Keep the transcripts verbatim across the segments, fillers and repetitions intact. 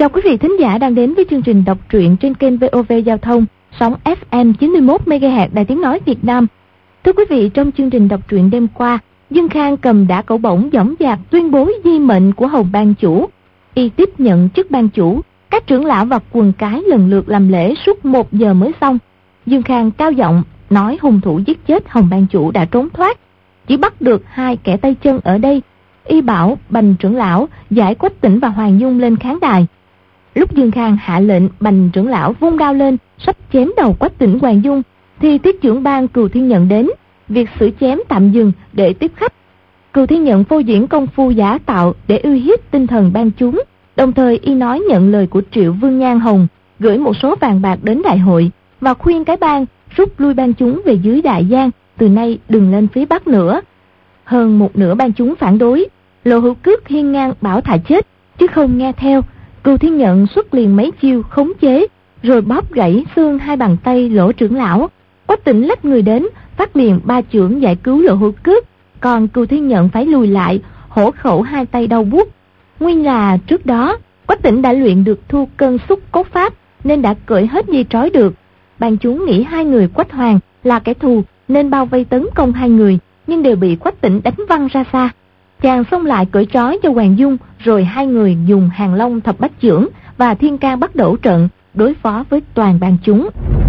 Chào quý vị thính giả đang đến với chương trình đọc truyện trên kênh vê o vê Giao thông, sóng ép em chín mươi mốt mê ga héc Đài Tiếng Nói Việt Nam. Thưa quý vị, trong chương trình đọc truyện đêm qua, Dương Khang cầm đả cẩu bổng dõng dạc tuyên bố di mệnh của Hồng ban chủ. Y tiếp nhận chức ban chủ, các trưởng lão và quần cái lần lượt làm lễ suốt một giờ mới xong. Dương Khang cao giọng nói hung thủ giết chết Hồng ban chủ đã trốn thoát, chỉ bắt được hai kẻ tay chân ở đây. Y bảo Bành trưởng lão giải Quách Tĩnh và Hoàng Dung lên khán đài. Lúc Dương Khang hạ lệnh, Bành trưởng lão vung đao lên sắp chém đầu Quách Tĩnh Hoàng Dung, thì tiết trưởng ban Cừu Thiên Nhận đến. Việc xử chém tạm dừng để tiếp khách. Cừu Thiên Nhận phô diễn công phu giả tạo để uy hiếp tinh thần ban chúng. Đồng thời y nói nhận lời của Triệu Vương Nhan Hồng, gửi một số vàng bạc đến đại hội và khuyên cái bang rút lui ban chúng về dưới Đại Giang, từ nay đừng lên phía Bắc nữa. Hơn một nửa ban chúng phản đối. Lộ Hữu Cước hiên ngang bảo thà chết, chứ không nghe theo. Cừu Thiên Nhận xuất liền mấy chiêu khống chế, rồi bóp gãy xương hai bàn tay Lỗ trưởng lão. Quách Tĩnh lách người đến, phát liền ba chưởng giải cứu Lộ Hữu Cước, còn Cừu Thiên Nhận phải lùi lại, hổ khẩu hai tay đau buốt. Nguyên là trước đó Quách Tĩnh đã luyện được thu cân xúc cốt pháp, nên đã cởi hết dây trói được. Ban chúng nghĩ hai người Quách Hoàng là kẻ thù nên bao vây tấn công hai người, nhưng đều bị Quách Tĩnh đánh văng ra xa. Chàng xông lại cởi trói cho Hoàng Dung, rồi hai người dùng Hàng Long thập bát chưởng và Thiên Can bắt đổ trận đối phó với toàn ban chúng.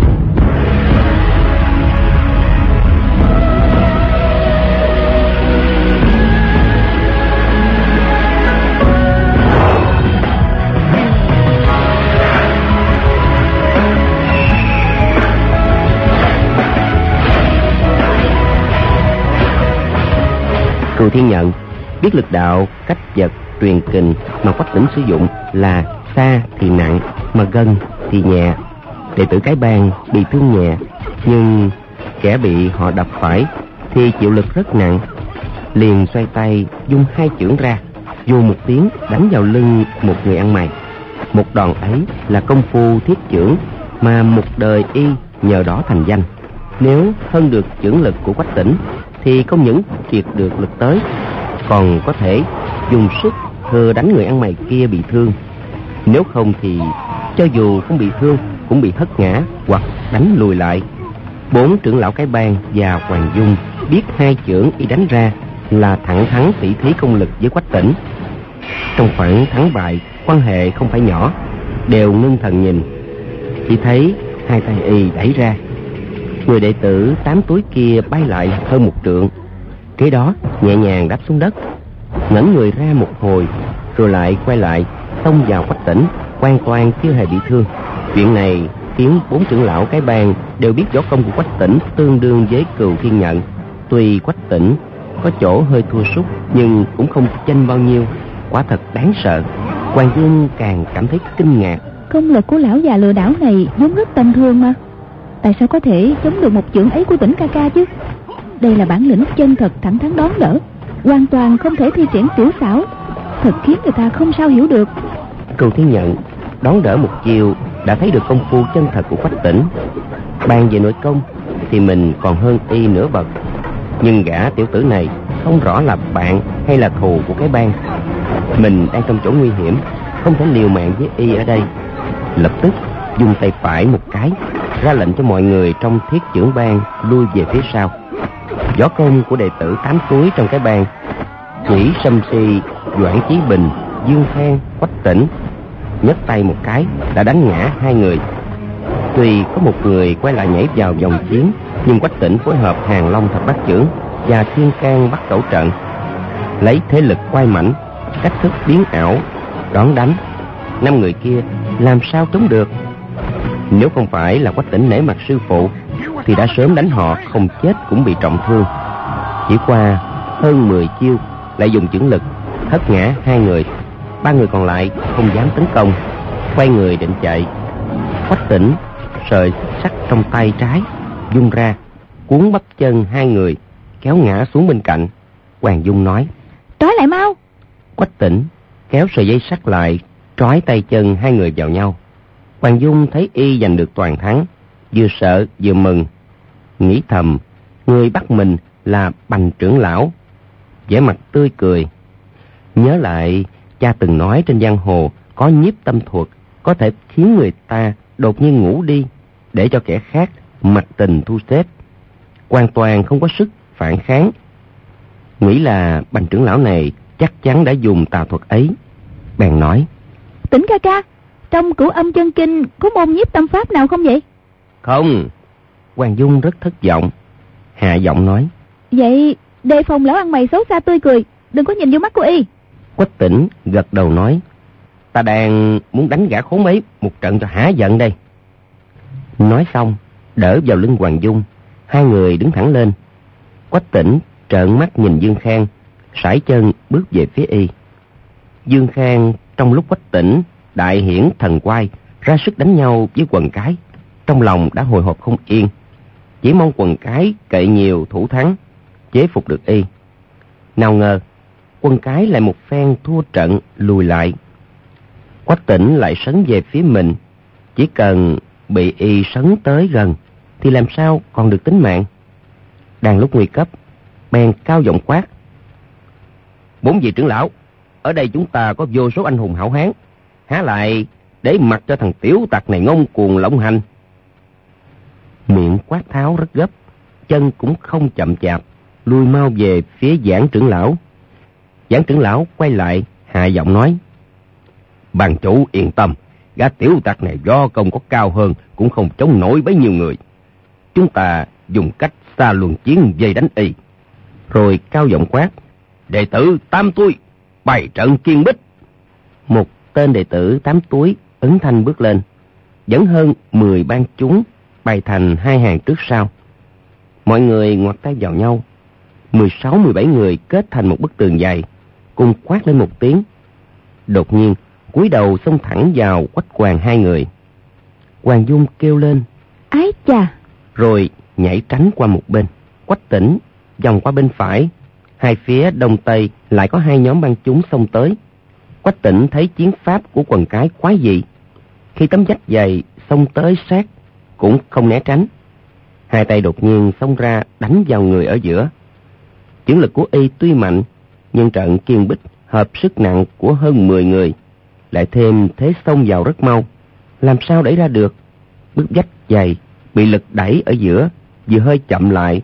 Cừu Thiên Nhận biết lực đạo cách vật truyền kình mà Quách Tĩnh sử dụng là xa thì nặng mà gần thì nhẹ. Đệ tử cái bang bị thương nhẹ, nhưng kẻ bị họ đập phải thì chịu lực rất nặng. Liền xoay tay dung hai chưởng ra, vù một tiếng đánh vào lưng một người ăn mày. Một đòn ấy là công phu thiết chưởng mà một đời y nhờ đó thành danh. Nếu hơn được chưởng lực của Quách Tĩnh thì không những triệt được lực tới, còn có thể dùng sức thừa đánh người ăn mày kia bị thương. Nếu không thì cho dù không bị thương cũng bị hất ngã hoặc đánh lùi lại. Bốn trưởng lão cái bang và Hoàng Dung biết hai chưởng y đánh ra là thẳng thắn tỉ thí công lực với Quách Tĩnh. Trong khoảng thắng bại, quan hệ không phải nhỏ, đều ngưng thần nhìn. Chỉ thấy hai tay y đẩy ra, người đệ tử tám túi kia bay lại hơn một trượng, kế đó nhẹ nhàng đáp xuống đất, ngẩng người ra một hồi, rồi lại quay lại xông vào Quách Tĩnh, hoàn toàn chưa hề bị thương. Chuyện này khiến bốn trưởng lão cái bang đều biết võ công của Quách Tĩnh tương đương với Cừu Thiên Nhận. Tuy Quách Tĩnh có chỗ hơi thua sút, nhưng cũng không chênh bao nhiêu, quả thật đáng sợ. Hoàng Dung càng cảm thấy kinh ngạc. Công lực của lão già lừa đảo này vốn rất tầm thường mà, tại sao có thể chống được một chưởng ấy của Tĩnh ca ca chứ? Đây là bản lĩnh chân thật thẳng thắn đón đỡ, hoàn toàn không thể thi triển tiểu xảo, thật khiến người ta không sao hiểu được. Cừu Thiên Nhận đón đỡ một chiều đã thấy được công phu chân thật của Quách Tĩnh. Bàn về nội công thì mình còn hơn y nửa bậc, nhưng gã tiểu tử này không rõ là bạn hay là thù của cái bang. Mình đang trong chỗ nguy hiểm, không thể liều mạng với y ở đây. Lập tức dùng tay phải một cái, ra lệnh cho mọi người trong thiết chưởng bang lui về phía sau. Võ công của đệ tử tám túi trong cái bang, chỉ Sâm Si, Doãn Chí Bình, Dương Khang, Quách Tĩnh, nhấc tay một cái đã đánh ngã hai người. Tuy có một người quay lại nhảy vào vòng chiến, nhưng Quách Tĩnh phối hợp Hàng Long thập bát chưởng và Thiên Can bắt cẩu trận, lấy thế lực quay mảnh, cách thức biến ảo đón đánh. Năm người kia làm sao chống được? Nếu không phải là Quách Tĩnh nể mặt sư phụ thì đã sớm đánh họ không chết cũng bị trọng thương. Chỉ qua hơn mười chiêu lại dùng chưởng lực hất ngã hai người. Ba người còn lại không dám tấn công, quay người định chạy. Quách Tĩnh sợi sắt trong tay trái vung ra, cuốn bắp chân hai người, kéo ngã xuống bên cạnh. Hoàng Dung nói: "Trói lại mau!" Quách Tĩnh kéo sợi dây sắt lại, trói tay chân hai người vào nhau. Hoàng Dung thấy y giành được toàn thắng, vừa sợ vừa mừng, nghĩ thầm người bắt mình là Bành trưởng lão, vẻ mặt tươi cười. Nhớ lại cha từng nói trên giang hồ có nhiếp tâm thuật, có thể khiến người ta đột nhiên ngủ đi, để cho kẻ khác mặc tình thu xếp, hoàn toàn không có sức phản kháng. Nghĩ là Bành trưởng lão này chắc chắn đã dùng tà thuật ấy, bèn nói: Tỉnh ca ca, trong Cửu Âm Chân Kinh có môn nhiếp tâm pháp nào không vậy? Không. Hoàng Dung rất thất vọng, hạ giọng nói: Vậy đề phòng lão ăn mày xấu xa tươi cười, đừng có nhìn vô mắt của y. Quách Tỉnh gật đầu nói: Ta đang muốn đánh gã khốn ấy một trận cho hả giận đây. Nói xong đỡ vào lưng Hoàng Dung, hai người đứng thẳng lên. Quách Tỉnh trợn mắt nhìn Dương Khang, sải chân bước về phía y. Dương Khang trong lúc Quách Tỉnh đại hiển thần quai ra sức đánh nhau với Quần Cái, trong lòng đã hồi hộp không yên, chỉ mong Quần Cái cậy nhiều thủ thắng, chế phục được y. Nào ngờ Quần Cái lại một phen thua trận lùi lại. Quách Tỉnh lại sấn về phía mình, chỉ cần bị y sấn tới gần thì làm sao còn được tính mạng. Đang lúc nguy cấp, bèn cao giọng quát: Bốn vị trưởng lão, ở đây chúng ta có vô số anh hùng hảo hán, há lại để mặc cho thằng tiểu tặc này ngông cuồng lộng hành. Miệng quát tháo rất gấp, chân cũng không chậm chạp, lui mau về phía Giảng trưởng lão. Giảng trưởng lão quay lại hạ giọng nói: Bàn chủ yên tâm, gã tiểu tặc này do công có cao hơn cũng không chống nổi bấy nhiêu người. Chúng ta dùng cách xa luân chiến vây đánh y. Rồi cao giọng quát: Đệ tử Tám Túi bày trận kiên bích. Một tên đệ tử Tám Túi ấn thanh bước lên, dẫn hơn mười ban chúng bày thành hai hàng trước sau. Mọi người ngoặt tay vào nhau, mười sáu mười bảy người kết thành một bức tường dày, cùng quát lên một tiếng. Đột nhiên cúi đầu xông thẳng vào Quách Hoàng hai người. Hoàng Dung kêu lên: Ái chà! Rồi nhảy tránh qua một bên. Quách Tỉnh vòng qua bên phải, hai phía đông tây lại có hai nhóm băng chúng xông tới. Quách Tỉnh thấy chiến pháp của Quần Cái quái dị, khi tấm vách dày xông tới sát cũng không né tránh, hai tay đột nhiên xông ra đánh vào người ở giữa. Chưởng lực của y tuy mạnh, nhưng trận kiên bích hợp sức nặng của hơn mười người, lại thêm thế xông vào rất mau, làm sao đẩy ra được. Bức vách dày bị lực đẩy ở giữa, vừa hơi chậm lại,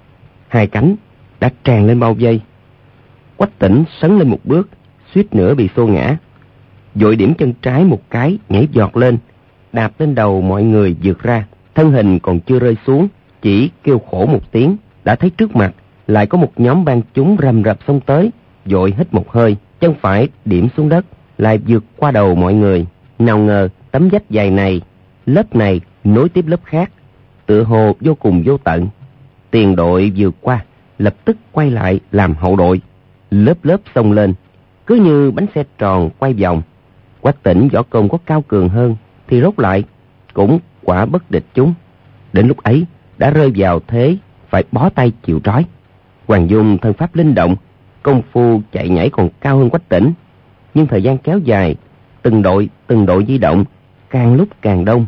hai cánh đã tràn lên bao vây. Quách Tỉnh sấn lên một bước, suýt nữa bị xô ngã, vội điểm chân trái một cái, nhảy giọt lên, đạp lên đầu mọi người vượt ra. Thân hình còn chưa rơi xuống, chỉ kêu khổ một tiếng, đã thấy trước mặt lại có một nhóm bang chúng rầm rập xông tới. Vội hít một hơi, chân phải điểm xuống đất, lại vượt qua đầu mọi người. Nào ngờ tấm vách dày này, lớp này nối tiếp lớp khác, tựa hồ vô cùng vô tận. Tiền đội vượt qua, lập tức quay lại làm hậu đội, lớp lớp xông lên, cứ như bánh xe tròn quay vòng. Quách Tỉnh võ công có cao cường hơn thì rốt lại cũng quả bất địch chúng. Đến lúc ấy đã rơi vào thế phải bó tay chịu trói. Hoàng Dung thân pháp linh động, công phu chạy nhảy còn cao hơn Quách Tỉnh, nhưng thời gian kéo dài, từng đội từng đội di động, càng lúc càng đông.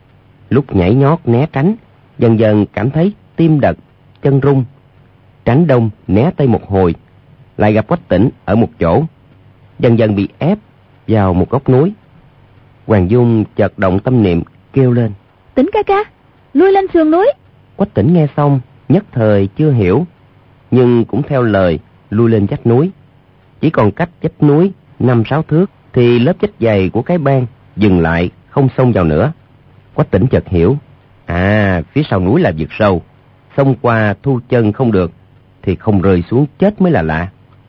Lúc nhảy nhót né tránh, dần dần cảm thấy tim đập, chân rung, tránh đông né tây một hồi, lại gặp Quách Tỉnh ở một chỗ, dần dần bị ép vào một góc núi. Hoàng Dung chợt động tâm niệm, kêu lên: Tỉnh ca ca, lui lên sườn núi. Quách Tỉnh nghe xong nhất thời chưa hiểu, nhưng cũng theo lời lui lên vách núi. Chỉ còn cách vách núi năm sáu thước thì lớp vách dày của cái bang dừng lại, không xông vào nữa. Quách Tỉnh chợt hiểu, à, phía sau núi là vực sâu, xông qua thu chân không được thì không rơi xuống chết mới là lạ.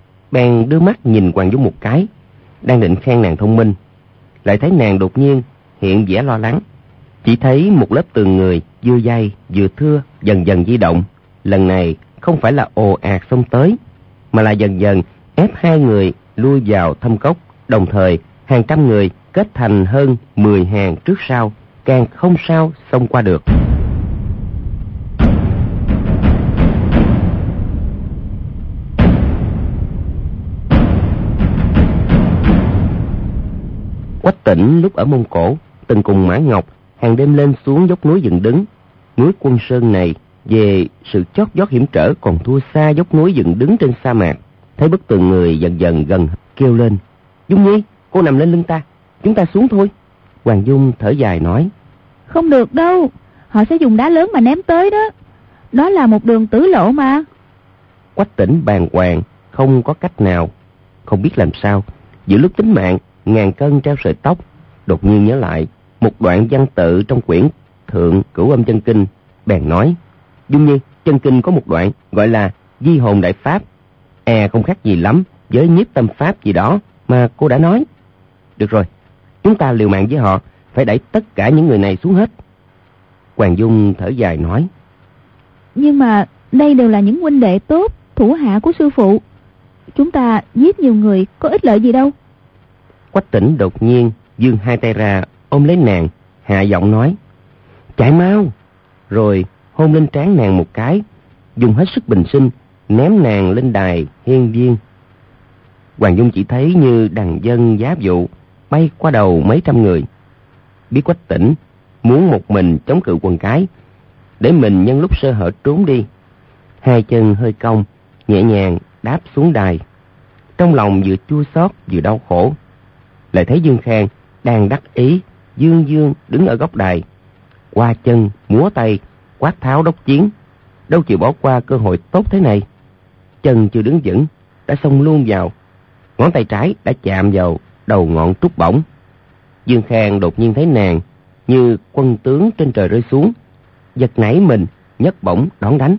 Bèn đưa mắt nhìn Hoàng Dung một cái, đang định khen nàng thông minh, lại thấy nàng đột nhiên hiện vẻ lo lắng. Chỉ thấy một lớp tường người vừa dày vừa thưa dần dần di động, lần này không phải là ồ ạt xông tới, mà là dần dần ép hai người lui vào thâm cốc. Đồng thời hàng trăm người kết thành hơn mười hàng trước sau, càng không sao xông qua được. Quách Tỉnh lúc ở Mông Cổ từng cùng Mã Ngọc hàng đêm lên xuống dốc núi dựng đứng. Núi Quân Sơn này về sự chót vót hiểm trở còn thua xa dốc núi dựng đứng trên sa mạc. Thấy bức tường người dần dần gần, kêu lên: Dung Nhi, cô nằm lên lưng ta, chúng ta xuống thôi. Hoàng Dung thở dài nói. Không được đâu, họ sẽ dùng đá lớn mà ném tới đó. Đó là một đường tử lộ mà. Quách Tĩnh bàng hoàng, không có cách nào, không biết làm sao. Giữa lúc tính mạng ngàn cân treo sợi tóc, đột nhiên nhớ lại một đoạn văn tự trong quyển Thượng Cửu Âm Chân Kinh, bèn nói: Dung Nhi, chân kinh có một đoạn gọi là Di Hồn Đại Pháp, e không khác gì lắm với Nhiếp Tâm Pháp gì đó mà cô đã nói. Được rồi, chúng ta liều mạng với họ, phải đẩy tất cả những người này xuống hết. Hoàng Dung thở dài nói. Nhưng mà đây đều là những huynh đệ tốt, thủ hạ của sư phụ. Chúng ta giết nhiều người có ích lợi gì đâu. Quách Tĩnh đột nhiên giương hai tay ra ôm lấy nàng, hạ giọng nói: Chạy mau! Rồi hôn lên trán nàng một cái, dùng hết sức bình sinh ném nàng lên đài hiên viên. Hoàng Dung chỉ thấy như đằng dân giá vụ bay qua đầu mấy trăm người. Biết Quách Tĩnh muốn một mình chống cự quần cái, để mình nhân lúc sơ hở trốn đi, hai chân hơi cong, nhẹ nhàng đáp xuống đài. Trong lòng vừa chua xót vừa đau khổ. Lại thấy Dương Khang đang đắc ý dương dương đứng ở góc đài, qua chân múa tay quát tháo đốc chiến, đâu chịu bỏ qua cơ hội tốt thế này. Chân chưa đứng vững đã xông luôn vào, ngón tay trái đã chạm vào đầu ngọn trúc bổng. Dương Khang đột nhiên thấy nàng như quân tướng trên trời rơi xuống, giật nảy mình nhấc bổng đón đánh.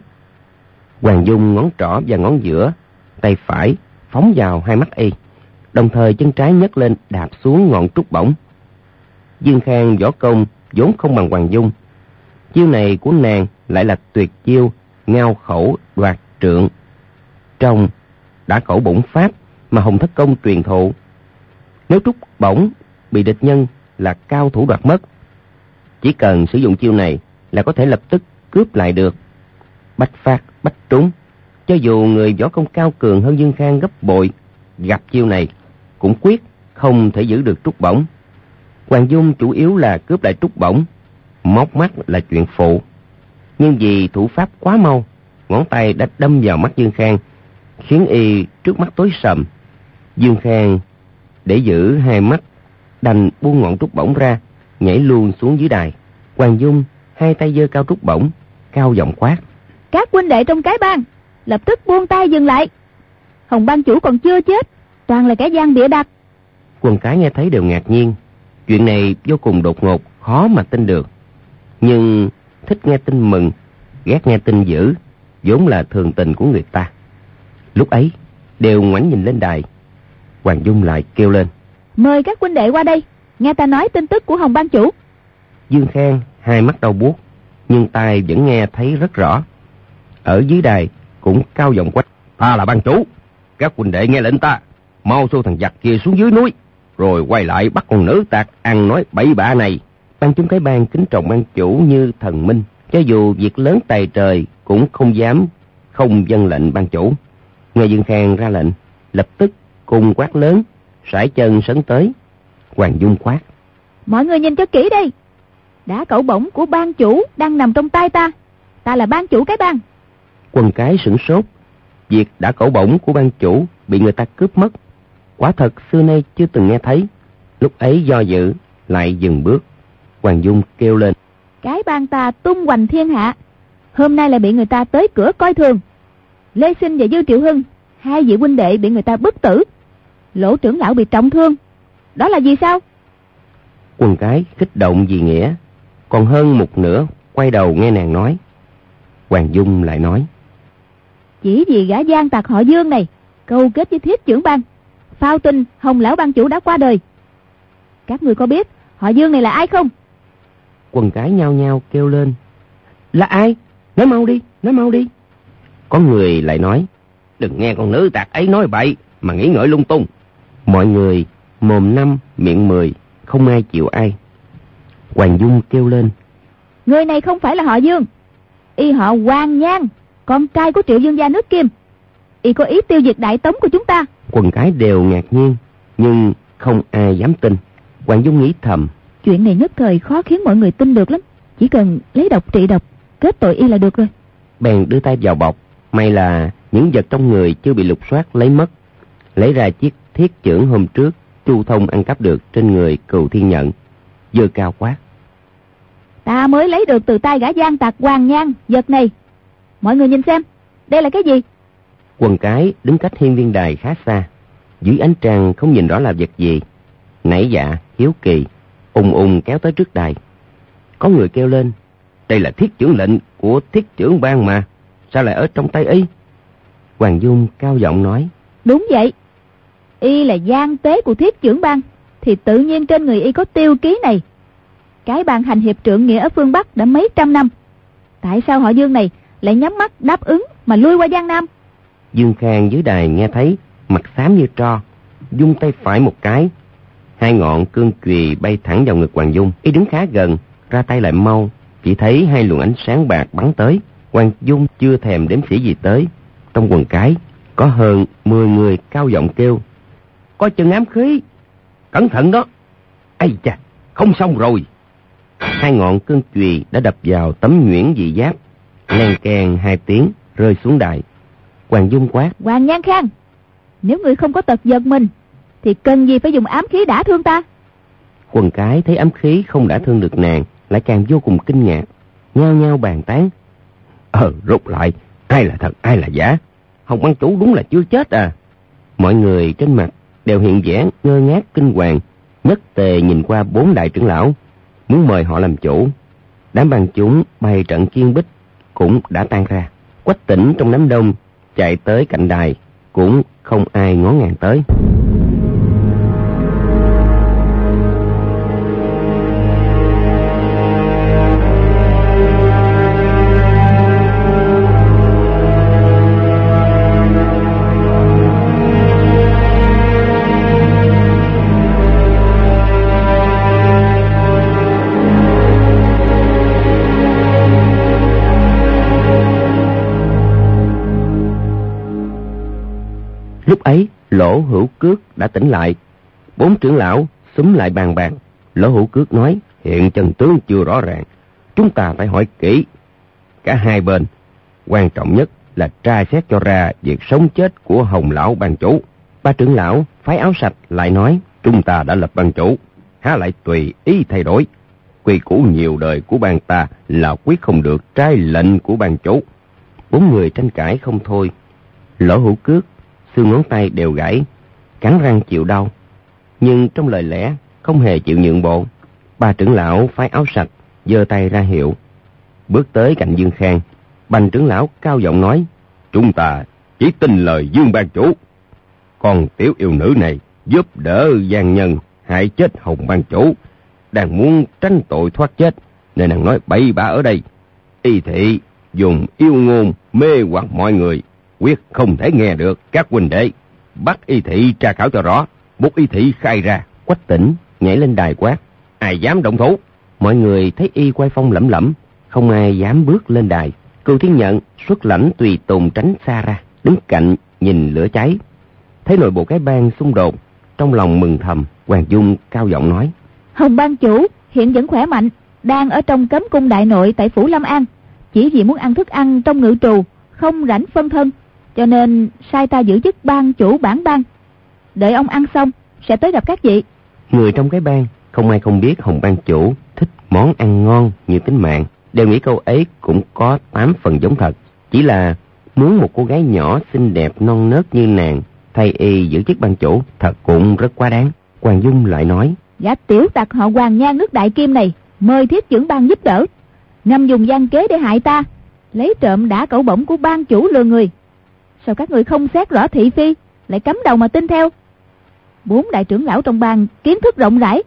Hoàng Dung ngón trỏ và ngón giữa tay phải phóng vào hai mắt y, đồng thời chân trái nhấc lên đạp xuống ngọn trúc bổng. Dương Khang võ công vốn không bằng Hoàng Dung, chiêu này của nàng lại là tuyệt chiêu ngao khẩu đoạt trượng, trong đã khẩu bổng pháp mà Hồng Thất Công truyền thụ. Nếu trúc bổng bị địch nhân là cao thủ đoạt mất, chỉ cần sử dụng chiêu này là có thể lập tức cướp lại được, bách phát bách trúng. Cho dù người võ công cao cường hơn Dương Khang gấp bội, gặp chiêu này cũng quyết không thể giữ được trúc bổng. Hoàng Dung chủ yếu là cướp lại trúc bổng, móc mắt là chuyện phụ. Nhưng vì thủ pháp quá mau, ngón tay đã đâm vào mắt Dương Khang, khiến y trước mắt tối sầm. Dương Khang để giữ hai mắt đành buông ngọn trúc bổng ra, nhảy luôn xuống dưới đài. Hoàng Dung hai tay giơ cao trúc bổng, cao giọng quát: Các huynh đệ trong cái bang lập tức buông tay dừng lại. Hồng ban chủ còn chưa chết, toàn là kẻ gian bịa đặt. Quần cái nghe thấy đều ngạc nhiên. Chuyện này vô cùng đột ngột, khó mà tin được. Nhưng thích nghe tin mừng, ghét nghe tin dữ, vốn là thường tình của người ta. Lúc ấy đều ngoảnh nhìn lên đài. Hoàng Dung lại kêu lên: Mời các huynh đệ qua đây, nghe ta nói tin tức của Hồng ban chủ. Dương Khang hai mắt đau buốt, nhưng tai vẫn nghe thấy rất rõ. Ở dưới đài cũng cao giọng quát: Ta là ban chủ, các huynh đệ nghe lệnh ta, mau xô thằng giặc kia xuống dưới núi, rồi quay lại bắt con nữ tạc ăn nói bậy bạ này. Ban chúng cái bang kính trọng ban chủ như thần minh, cho dù việc lớn tài trời cũng không dám không vâng lệnh ban chủ. Nghe Dương Khang ra lệnh, lập tức cùng quát lớn, sải chân sấn tới. Hoàng Dung quát: Mọi người nhìn cho kỹ đây, đá cẩu bổng của ban chủ đang nằm trong tay ta. Ta là ban chủ cái bang. Quần cái sửng sốt. Việc đá cẩu bổng của ban chủ bị người ta cướp mất, quả thật xưa nay chưa từng nghe thấy. Lúc ấy do dự lại dừng bước. Hoàng Dung kêu lên: Cái bang ta tung hoành thiên hạ, hôm nay lại bị người ta tới cửa coi thường. Lê Sinh và Dư Triệu Hưng, hai vị huynh đệ bị người ta bức tử, Lỗ trưởng lão bị trọng thương. Đó là gì sao? Quần cái kích động vì nghĩa, còn hơn một nửa quay đầu nghe nàng nói. Hoàng Dung lại nói: Chỉ vì gã gian tặc họ Dương này câu kết với Thiết trưởng bang, phao tin Hồng lão ban chủ đã qua đời. Các người có biết họ Dương này là ai không? Quần cái nhao nhao kêu lên: Là ai? Nói mau đi, nói mau đi. Có người lại nói: Đừng nghe con nữ tặc ấy nói bậy mà nghĩ ngợi lung tung. Mọi người mồm năm miệng mười, không ai chịu ai. Hoàng Dung kêu lên: Người này không phải là họ Dương, y họ Hoàng Nhan, con trai của Triệu Dương gia nước Kim. Y có ý tiêu diệt đại tống của chúng ta. Quần cái đều ngạc nhiên, nhưng không ai dám tin. Hoàng Dung nghĩ thầm: Chuyện này nhất thời khó khiến mọi người tin được lắm. Chỉ cần lấy độc trị độc, kết tội y là được rồi. Bèn đưa tay vào bọc, may là những vật trong người chưa bị lục soát lấy mất. Lấy ra chiếc thiết chưởng hôm trước Chu Thông ăn cắp được trên người Cừu Thiên Nhận, giơ cao quát: Ta mới lấy được từ tay gã gian tặc Hoàng Nhan vật này. Mọi người nhìn xem, đây là cái gì? Quần cái đứng cách hiên viên đài khá xa, dưới ánh trăng không nhìn rõ là vật gì. Nảy dạ hiếu kỳ, ùng ùng kéo tới trước đài. Có người kêu lên: đây là thiết chưởng lệnh của thiết chưởng bang mà, sao lại ở trong tay y? Hoàng Dung cao giọng nói: đúng vậy, y là gian tế của thiết chưởng bang, thì tự nhiên trên người y có tiêu ký này. Cái bang hành hiệp trượng nghĩa ở phương Bắc đã mấy trăm năm, tại sao họ Dương này lại nhắm mắt đáp ứng mà lui qua Giang Nam? Dương Khang dưới đài nghe thấy, mặt xám như tro, dung tay phải một cái, hai ngọn cương chùy bay thẳng vào ngực Hoàng Dung. Y đứng khá gần, ra tay lại mau, chỉ thấy hai luồng ánh sáng bạc bắn tới. Hoàng Dung chưa thèm đếm xỉa gì tới. Trong quần cái có hơn mười người cao giọng kêu: có chân ám khí, cẩn thận đó! Ây chà, không xong rồi! Hai ngọn cương chùy đã đập vào tấm nhuyễn dị giáp, len keng hai tiếng rơi xuống đài. Hoàng Dung quát: Hoàng Nhan Khang, nếu người không có tật giật mình thì cần gì phải dùng ám khí đả thương ta? Quần cái thấy ám khí không đả thương được nàng, lại càng vô cùng kinh ngạc, nhao nhao bàn tán: Ờ, rút lại, ai là thật, ai là giả? Hồng Bang chủ đúng là chưa chết à? Mọi người trên mặt đều hiện vẻ ngơ ngác kinh hoàng, nhất tề nhìn qua bốn đại trưởng lão, muốn mời họ làm chủ. Đám bang chúng bày trận kiên bích cũng đã tan ra. Quách Tĩnh trong đám đông chạy tới cạnh đài, cũng không ai ngó ngàng tới. Lúc ấy Lỗ Hữu Cước đã tỉnh lại. Bốn trưởng lão xúm lại bàn bạc. Lỗ Hữu Cước nói: hiện chân tướng chưa rõ ràng, chúng ta phải hỏi kỹ cả hai bên. Quan trọng nhất là tra xét cho ra việc sống chết của Hồng lão ban chủ. Ba trưởng lão phái áo sạch lại nói: chúng ta đã lập ban chủ, há lại tùy ý thay đổi. Quy củ nhiều đời của bang ta là quyết không được trái lệnh của ban chủ. Bốn người tranh cãi không thôi. Lỗ Hữu Cước xương ngón tay đều gãy, cắn răng chịu đau, nhưng trong lời lẽ không hề chịu nhượng bộ. Ba trưởng lão phái áo sạch giơ tay ra hiệu, bước tới cạnh Dương Khang. Bành trưởng lão cao giọng nói: chúng ta chỉ tin lời Dương ban chủ. Còn tiểu yêu nữ này giúp đỡ gian nhân hại chết Hồng ban chủ, đang muốn tránh tội thoát chết, nên nàng nói bậy bạ ở đây. Y thị dùng yêu ngôn mê hoặc mọi người, quyết không thể nghe được. Các huynh đệ bắt y thị tra khảo cho rõ, buộc y thị khai ra. Quách Tĩnh nhảy lên đài quát: ai dám động thủ? Mọi người thấy y quay phong lẫm lẫm, không ai dám bước lên đài. Cừu Thiên Nhận xuất lãnh tùy tùng tránh xa ra, đứng cạnh nhìn lửa cháy. Thấy nội bộ cái bang xung đột, trong lòng mừng thầm. Hoàng Dung cao giọng nói: Hồng ban chủ hiện vẫn khỏe mạnh, đang ở trong cấm cung đại nội tại phủ Lâm An, chỉ vì muốn ăn thức ăn trong ngự trù, không rảnh phân thân, cho nên sai ta giữ chức ban chủ bản bang. Đợi ông ăn xong sẽ tới gặp các vị. Người trong cái bang không ai không biết Hồng ban chủ thích món ăn ngon như tính mạng, đều nghĩ câu ấy cũng có tám phần giống thật. Chỉ là muốn một cô gái nhỏ xinh đẹp non nớt như nàng thay y giữ chức ban chủ, thật cũng rất quá đáng. Hoàng Dung lại nói: gã tiểu tặc họ Hoàng Nhan nước Đại Kim này mời thiết trưởng ban giúp đỡ, ngầm dùng gian kế để hại ta, lấy trộm đả cẩu bổng của ban chủ lừa người. Sao các người không xét rõ thị phi, lại cắm đầu mà tin theo? Bốn đại trưởng lão trong bang kiến thức rộng rãi,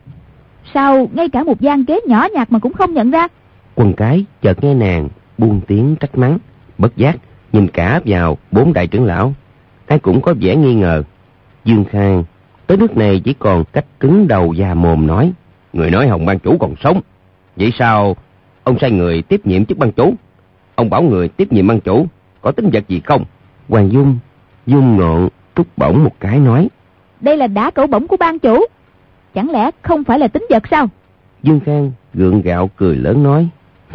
sao ngay cả một gian kế nhỏ nhặt mà cũng không nhận ra? Quần cái chợt nghe nàng buông tiếng trách mắng, bất giác nhìn cả vào bốn đại trưởng lão, ai cũng có vẻ nghi ngờ. Dương Khang tới nước này chỉ còn cách cứng đầu già mồm nói: người nói Hồng ban chủ còn sống, vậy sao ông sai người tiếp nhiệm chức ban chủ? Ông bảo người tiếp nhiệm ban chủ có tính vật gì không? Hoàng Dung dung ngọn trút bổng một cái nói: đây là đả cẩu bổng của ban chủ, chẳng lẽ không phải là tính vật sao? Dương Khang gượng gạo cười lớn nói: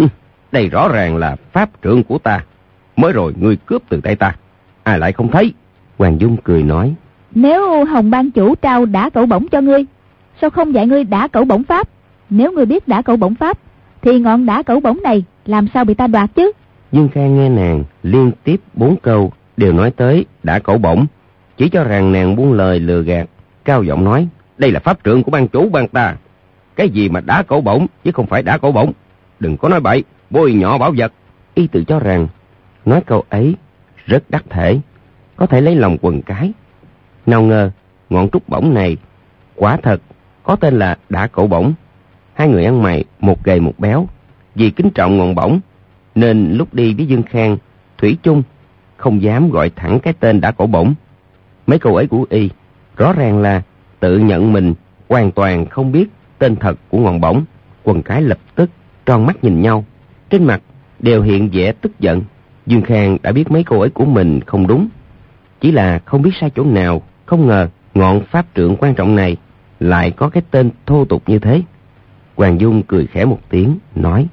đây rõ ràng là pháp trượng của ta, mới rồi ngươi cướp từ tay ta, ai lại không thấy? Hoàng Dung cười nói: Nếu Hồng ban chủ trao đả cẩu bổng cho ngươi, sao không dạy ngươi đả cẩu bổng pháp? Nếu ngươi biết đả cẩu bổng pháp, thì ngọn đả cẩu bổng này làm sao bị ta đoạt chứ? Dương Khang nghe nàng liên tiếp bốn câu đều nói tới đả cẩu bổng, chỉ cho rằng nàng buông lời lừa gạt, cao giọng nói: đây là pháp trượng của ban chủ ban ta, cái gì mà đả cẩu bổng chứ không phải đả cẩu bổng, đừng có nói bậy, bôi nhọ bảo vật. Y tự cho rằng nói câu ấy rất đắc thể, có thể lấy lòng quần cái. Nào ngờ ngọn trúc bổng này quả thật có tên là đả cẩu bổng. Hai người ăn mày một gầy một béo, vì kính trọng ngọn bổng nên lúc đi với Dương Khang thủy chung không dám gọi thẳng cái tên đả cẩu bổng. Mấy câu ấy của y rõ ràng là tự nhận mình hoàn toàn không biết tên thật của ngọn bổng. Quần cái lập tức tròn mắt nhìn nhau, trên mặt đều hiện vẻ tức giận. Dương Khang đã biết mấy câu ấy của mình không đúng, chỉ là không biết sai chỗ nào. Không ngờ ngọn pháp trượng quan trọng này lại có cái tên thô tục như thế. Hoàng Dung cười khẽ một tiếng, nói: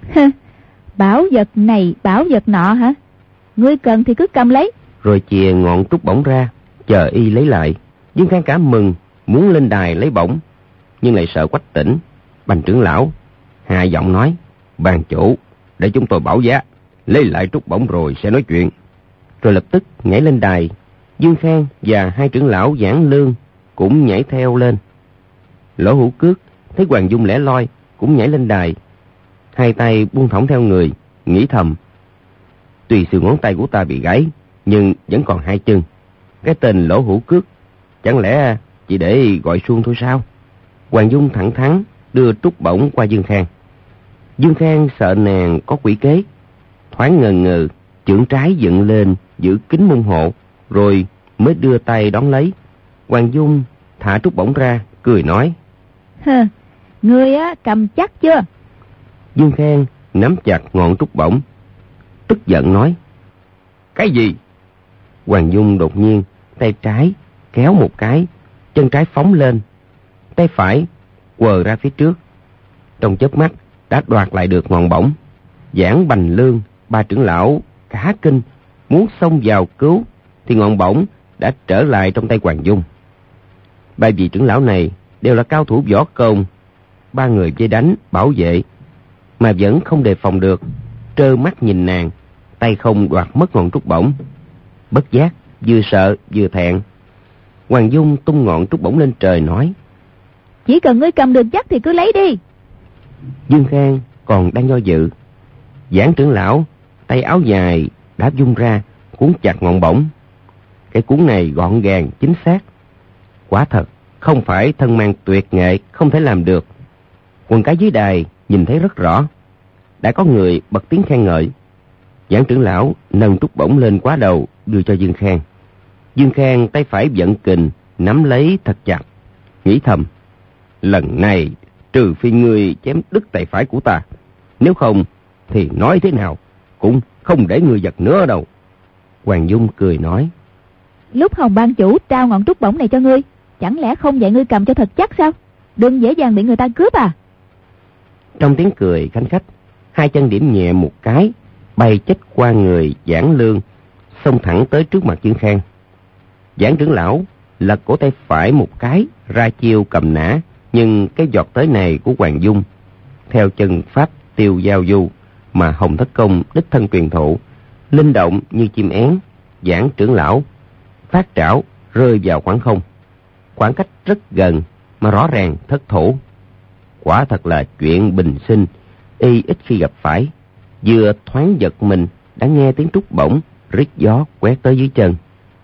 bảo vật này bảo vật nọ hả? Ngươi cần thì cứ cầm lấy. Rồi chìa ngọn trúc bổng ra, chờ y lấy lại. Dương Khang cảm mừng, muốn lên đài lấy bổng, nhưng lại sợ Quách Tỉnh. Bành trưởng lão hạ giọng nói: ban chủ, để chúng tôi bảo giá, lấy lại trúc bổng rồi sẽ nói chuyện. Rồi lập tức nhảy lên đài. Dương Khang và hai trưởng lão Giảng Lương cũng nhảy theo lên. Lỗ Hữu Cước thấy Hoàng Dung lẻ loi cũng nhảy lên đài, hai tay buông thõng theo người, nghĩ thầm: tuy xương ngón tay của ta bị gãy nhưng vẫn còn hai chân, cái tên Lỗ Hữu Cước chẳng lẽ chỉ để gọi suông thôi sao? Hoàng Dung thẳng thắn đưa trúc bổng qua Dương Khang. Dương Khang sợ nàng có quỷ kế, thoáng ngần ngừ, chưởng trái dựng lên giữ kín môn hộ, rồi mới đưa tay đón lấy. Hoàng Dung thả trúc bổng ra, cười nói: Hừ, ngươi á cầm chắc chưa? Dương Khang nắm chặt ngọn trúc bổng, tức giận nói: cái gì? Hoàng Dung đột nhiên tay trái kéo một cái, chân trái phóng lên, tay phải quờ ra phía trước, trong chớp mắt đã đoạt lại được ngọn bổng. Giảng, Bành, Lương, ba trưởng lão cả kinh muốn xông vào cứu, thì ngọn bổng đã trở lại trong tay Hoàng Dung. Ba vị trưởng lão này đều là cao thủ võ công, ba người vây đánh bảo vệ mà vẫn không đề phòng được, trơ mắt nhìn nàng tay không đoạt mất ngọn trúc bổng. Bất giác vừa sợ vừa thẹn, Hoàng Dung tung ngọn trúc bổng lên trời nói: chỉ cần ngươi cầm được chắc thì cứ lấy đi. Dương Khang còn đang do dự, Giảng trưởng lão tay áo dài đã vung ra cuốn chặt ngọn bổng. Cái cuốn này gọn gàng chính xác, quả thật không phải thân mang tuyệt nghệ không thể làm được. Quần cái dưới đài nhìn thấy rất rõ, đã có người bật tiếng khen ngợi. Giảng trưởng lão nâng trúc bổng lên quá đầu đưa cho Dương Khang. Dương Khang tay phải vận kình nắm lấy thật chặt, nghĩ thầm: lần này trừ phi ngươi chém đứt tay phải của ta, nếu không thì nói thế nào cũng không để ngươi giật nữa đâu. Hoàng Dung cười nói: lúc Hồng ban chủ trao ngọn trúc bổng này cho ngươi, chẳng lẽ không dạy ngươi cầm cho thật chắc sao? Đừng dễ dàng bị người ta cướp à? Trong tiếng cười khanh khách, hai chân điểm nhẹ một cái, bay chết qua người Giảng Lương, xông thẳng tới trước mặt Dương Khang. Giảng trưởng lão lật cổ tay phải một cái ra chiêu cầm nã, nhưng cái giọt tới này của Hoàng Dung theo chân pháp tiêu giao du mà Hồng Thất Công đích thân truyền thụ, linh động như chim én. Giảng trưởng lão phát trảo rơi vào khoảng không, khoảng cách rất gần mà rõ ràng thất thủ. Quả thật là chuyện bình sinh y ít khi gặp phải. Vừa thoáng giật mình đã nghe tiếng trúc bổng rít gió quét tới dưới chân.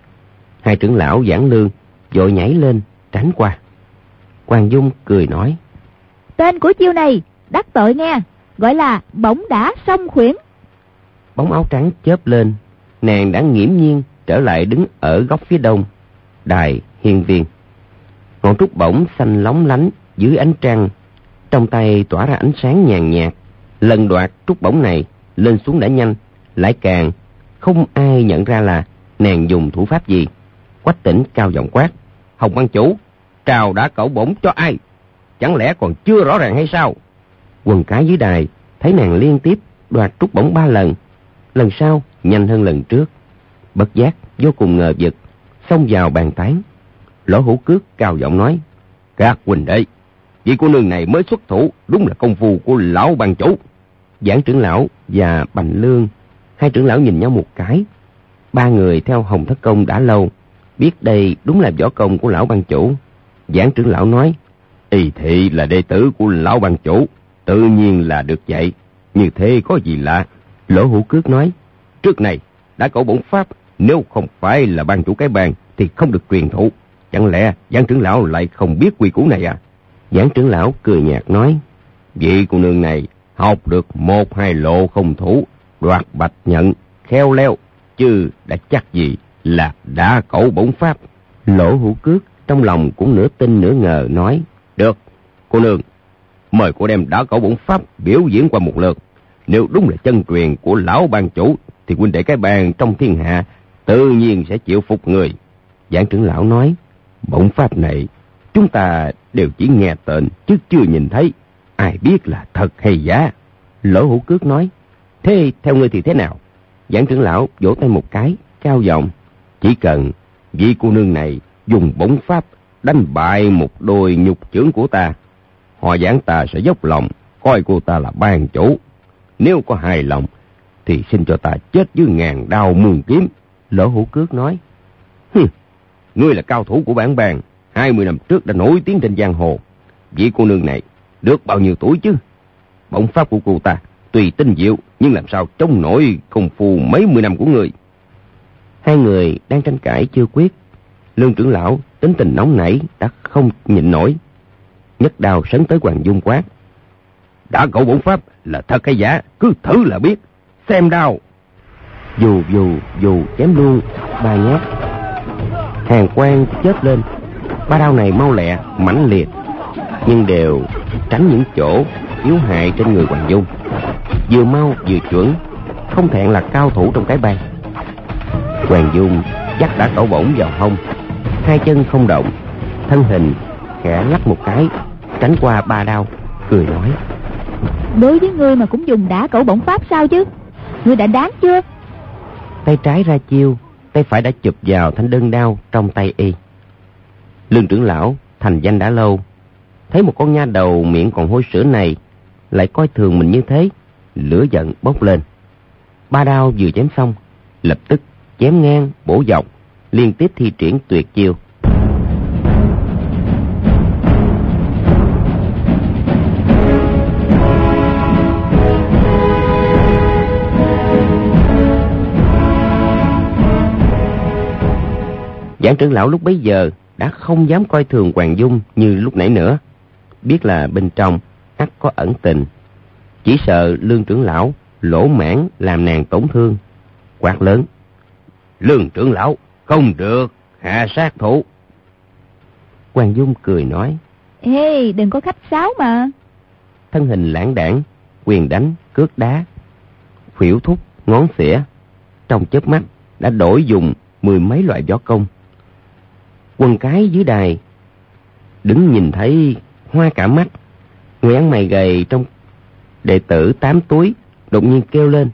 Hai trưởng lão Giảng Lương vội nhảy lên tránh qua. Hoàng Dung cười nói: tên của chiêu này đắc tội nghe, gọi là bổng đả song khuyển. Bóng áo trắng chớp lên, nàng đã nghiễm nhiên trở lại đứng ở góc phía đông đài hiên viên. Ngọn trúc bổng xanh lóng lánh dưới ánh trăng, trong tay tỏa ra ánh sáng nhàn nhạt. Lần đoạt trúc bổng này lên xuống đã nhanh, lại càng không ai nhận ra là nàng dùng thủ pháp gì. Quách Tỉnh cao giọng quát: Hồng ban chủ, trao đả cẩu bổng cho ai? Chẳng lẽ còn chưa rõ ràng hay sao? Quần cái dưới đài thấy nàng liên tiếp đoạt trúc bổng ba lần, lần sau nhanh hơn lần trước, bất giác vô cùng ngờ vực, xông vào bàn tán. Lỗ Hữu Cước cao giọng nói: Các huynh đệ, vị cô nương này mới xuất thủ, đúng là công phu của lão ban chủ. Giảng trưởng lão và Bành Lương, hai trưởng lão nhìn nhau một cái. Ba người theo Hồng Thất Công đã lâu, biết đây đúng là võ công của lão ban chủ. Giảng trưởng lão nói: Y thị là đệ tử của lão ban chủ, tự nhiên là được dạy, như thế có gì lạ. Lỗ Hữu Cước nói: Trước này đã cẩu bổn pháp, nếu không phải là ban chủ cái bang thì không được truyền thụ. Chẳng lẽ Giảng trưởng lão lại không biết quy củ này à? Giảng trưởng lão cười nhạt nói: Vị cô nương này học được một hai lộ không thủ, đoạt bạch nhận, khéo léo, chứ đã chắc gì là đã cẩu bổn pháp. Lỗ Hữu Cước trong lòng cũng nửa tin nửa ngờ nói: Được, cô nương, mời cô đem đã cẩu bổn pháp biểu diễn qua một lượt. Nếu đúng là chân truyền của lão ban chủ thì huynh đệ cái bang trong thiên hạ tự nhiên sẽ chịu phục người. Giảng trưởng lão nói: Bổn pháp này chúng ta đều chỉ nghe tên chứ chưa nhìn thấy, ai biết là thật hay giả. Lỗ Hữu Cước nói: Thế theo ngươi thì thế nào? Giảng trưởng lão vỗ tay một cái, cao giọng: Chỉ cần vị cô nương này dùng bổn pháp đánh bại một đôi nhục chưởng của ta, họ Giảng ta sẽ dốc lòng coi cô ta là ban chủ. Nếu có hài lòng thì xin cho ta chết dưới ngàn đao muôn kiếm. Lỗ Hữu Cước nói: Hừ, ngươi là cao thủ của bản bang, hai mươi năm trước đã nổi tiếng trên giang hồ. Vị cô nương này được bao nhiêu tuổi chứ? Bổn pháp của cô ta tuy tinh diệu, nhưng làm sao chống nổi công phu mấy mươi năm của người? Hai người đang tranh cãi chưa quyết, Lương trưởng lão tính tình nóng nảy đã không nhịn nổi, nhấc đao sấn tới Hoàng Dung quát: Đã cẩu bổn pháp là thật hay giả, cứ thử là biết. Xem đao. Dù dù dù chém luôn ba nhát, hàn quang chớp lên. Ba đao này mau lẹ mãnh liệt, nhưng đều tránh những chỗ yếu hại trên người Hoàng Dung, vừa mau vừa chuẩn, không thẹn là cao thủ trong cái bang. Hoàng Dung dắt đã cẩu bổng vào hông, hai chân không động, thân hình khẽ lắc một cái tránh qua ba đao, cười nói: Đối với ngươi mà cũng dùng đã cẩu bổng pháp sao chứ? Ngươi đã đáng chưa? Tay trái ra chiêu, tay phải đã chụp vào thanh đơn đao trong tay y. Lương trưởng lão thành danh đã lâu, thấy một con nha đầu miệng còn hôi sữa này lại coi thường mình như thế, lửa giận bốc lên. Ba đao vừa chém xong, lập tức chém ngang bổ dọc, liên tiếp thi triển tuyệt chiêu. Giảng trưởng lão lúc bấy giờ đã không dám coi thường Hoàng Dung như lúc nãy nữa, biết là bên trong ắt có ẩn tình, chỉ sợ Lương trưởng lão lỗ mãn làm nàng tổn thương, quát lớn: Lương trưởng lão, không được hạ sát thủ. Hoàng Dung cười nói: Ê, đừng có khách sáo mà. Thân hình lãng đãng, quyền đánh cước đá, khuỷu thúc ngón xỉa, trong chớp mắt đã đổi dùng mười mấy loại võ công. Quần cái dưới đài đứng nhìn thấy hoa cả mắt. Người ăn mày gầy trong đệ tử tám túi đột nhiên kêu lên: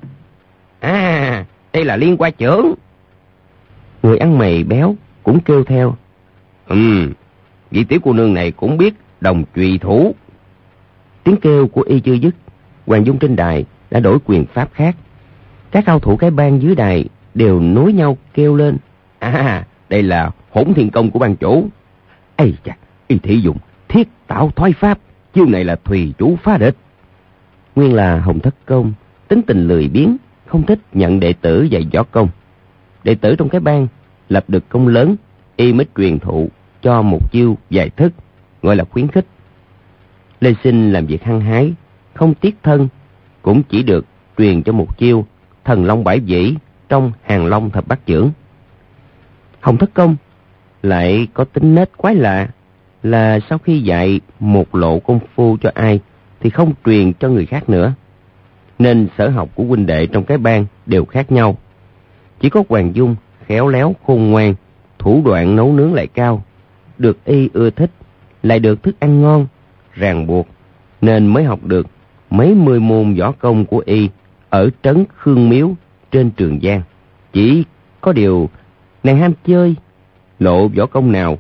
À, đây là Liên Hoa trưởng. Người ăn mày béo cũng kêu theo: Ừm, vị tiểu cô nương này cũng biết đồng trùy thủ. Tiếng kêu của y chưa dứt, Hoàng Dung trên đài đã đổi quyền pháp khác. Các cao thủ cái bang dưới đài đều nối nhau kêu lên: À, đây là Hỗn Thiên Công của ban chủ. Ây chà, y thị dùng thiết tạo thoái pháp, chiêu này là thùy chủ phá địch. Nguyên là Hồng Thất Công tính tình lười biếng, không thích nhận đệ tử dạy võ công. Đệ tử trong cái bang lập được công lớn, y mới truyền thụ cho một chiêu vài thức, gọi là khuyến khích. Lê Sinh làm việc hăng hái, không tiếc thân, cũng chỉ được truyền cho một chiêu Thần Long Bãi Vĩ trong Hàng Long Thập Bát Chưởng. Hồng Thất Công lại có tính nết quái lạ, là sau khi dạy một lộ công phu cho ai thì không truyền cho người khác nữa, nên sở học của huynh đệ trong cái bang đều khác nhau. Chỉ có Hoàng Dung khéo léo khôn ngoan, thủ đoạn nấu nướng lại cao, được y ưa thích, lại được thức ăn ngon, ràng buộc, nên mới học được mấy mươi môn võ công của y ở trấn Khương Miếu trên Trường Giang. Chỉ có điều nàng ham chơi, lộ võ công nào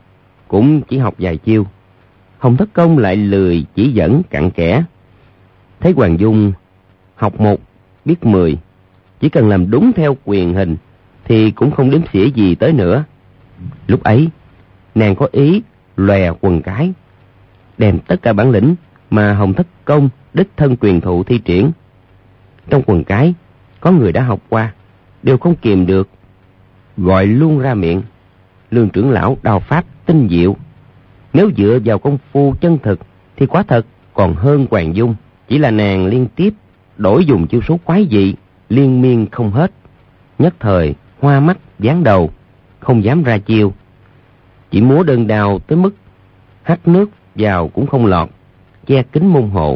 cũng chỉ học vài chiêu. Hồng Thất Công lại lười chỉ dẫn cặn kẽ. Thấy Hoàng Dung học một biết mười, chỉ cần làm đúng theo quyền hình thì cũng không đếm xỉa gì tới nữa. Lúc ấy nàng có ý lòe quần cái, đem tất cả bản lĩnh mà Hồng Thất Công đích thân truyền thụ thi triển. Trong quần cái có người đã học qua, đều không kìm được gọi luôn ra miệng. Lương trưởng lão đao pháp tinh diệu, nếu dựa vào công phu chân thực thì quả thật còn hơn Hoàng Dung. Chỉ là nàng liên tiếp đổi dùng chiêu số quái dị, liên miên không hết, nhất thời hoa mắt ván đầu, không dám ra chiêu. Chỉ múa đơn đao tới mức hắt nước vào cũng không lọt, che kín môn hộ.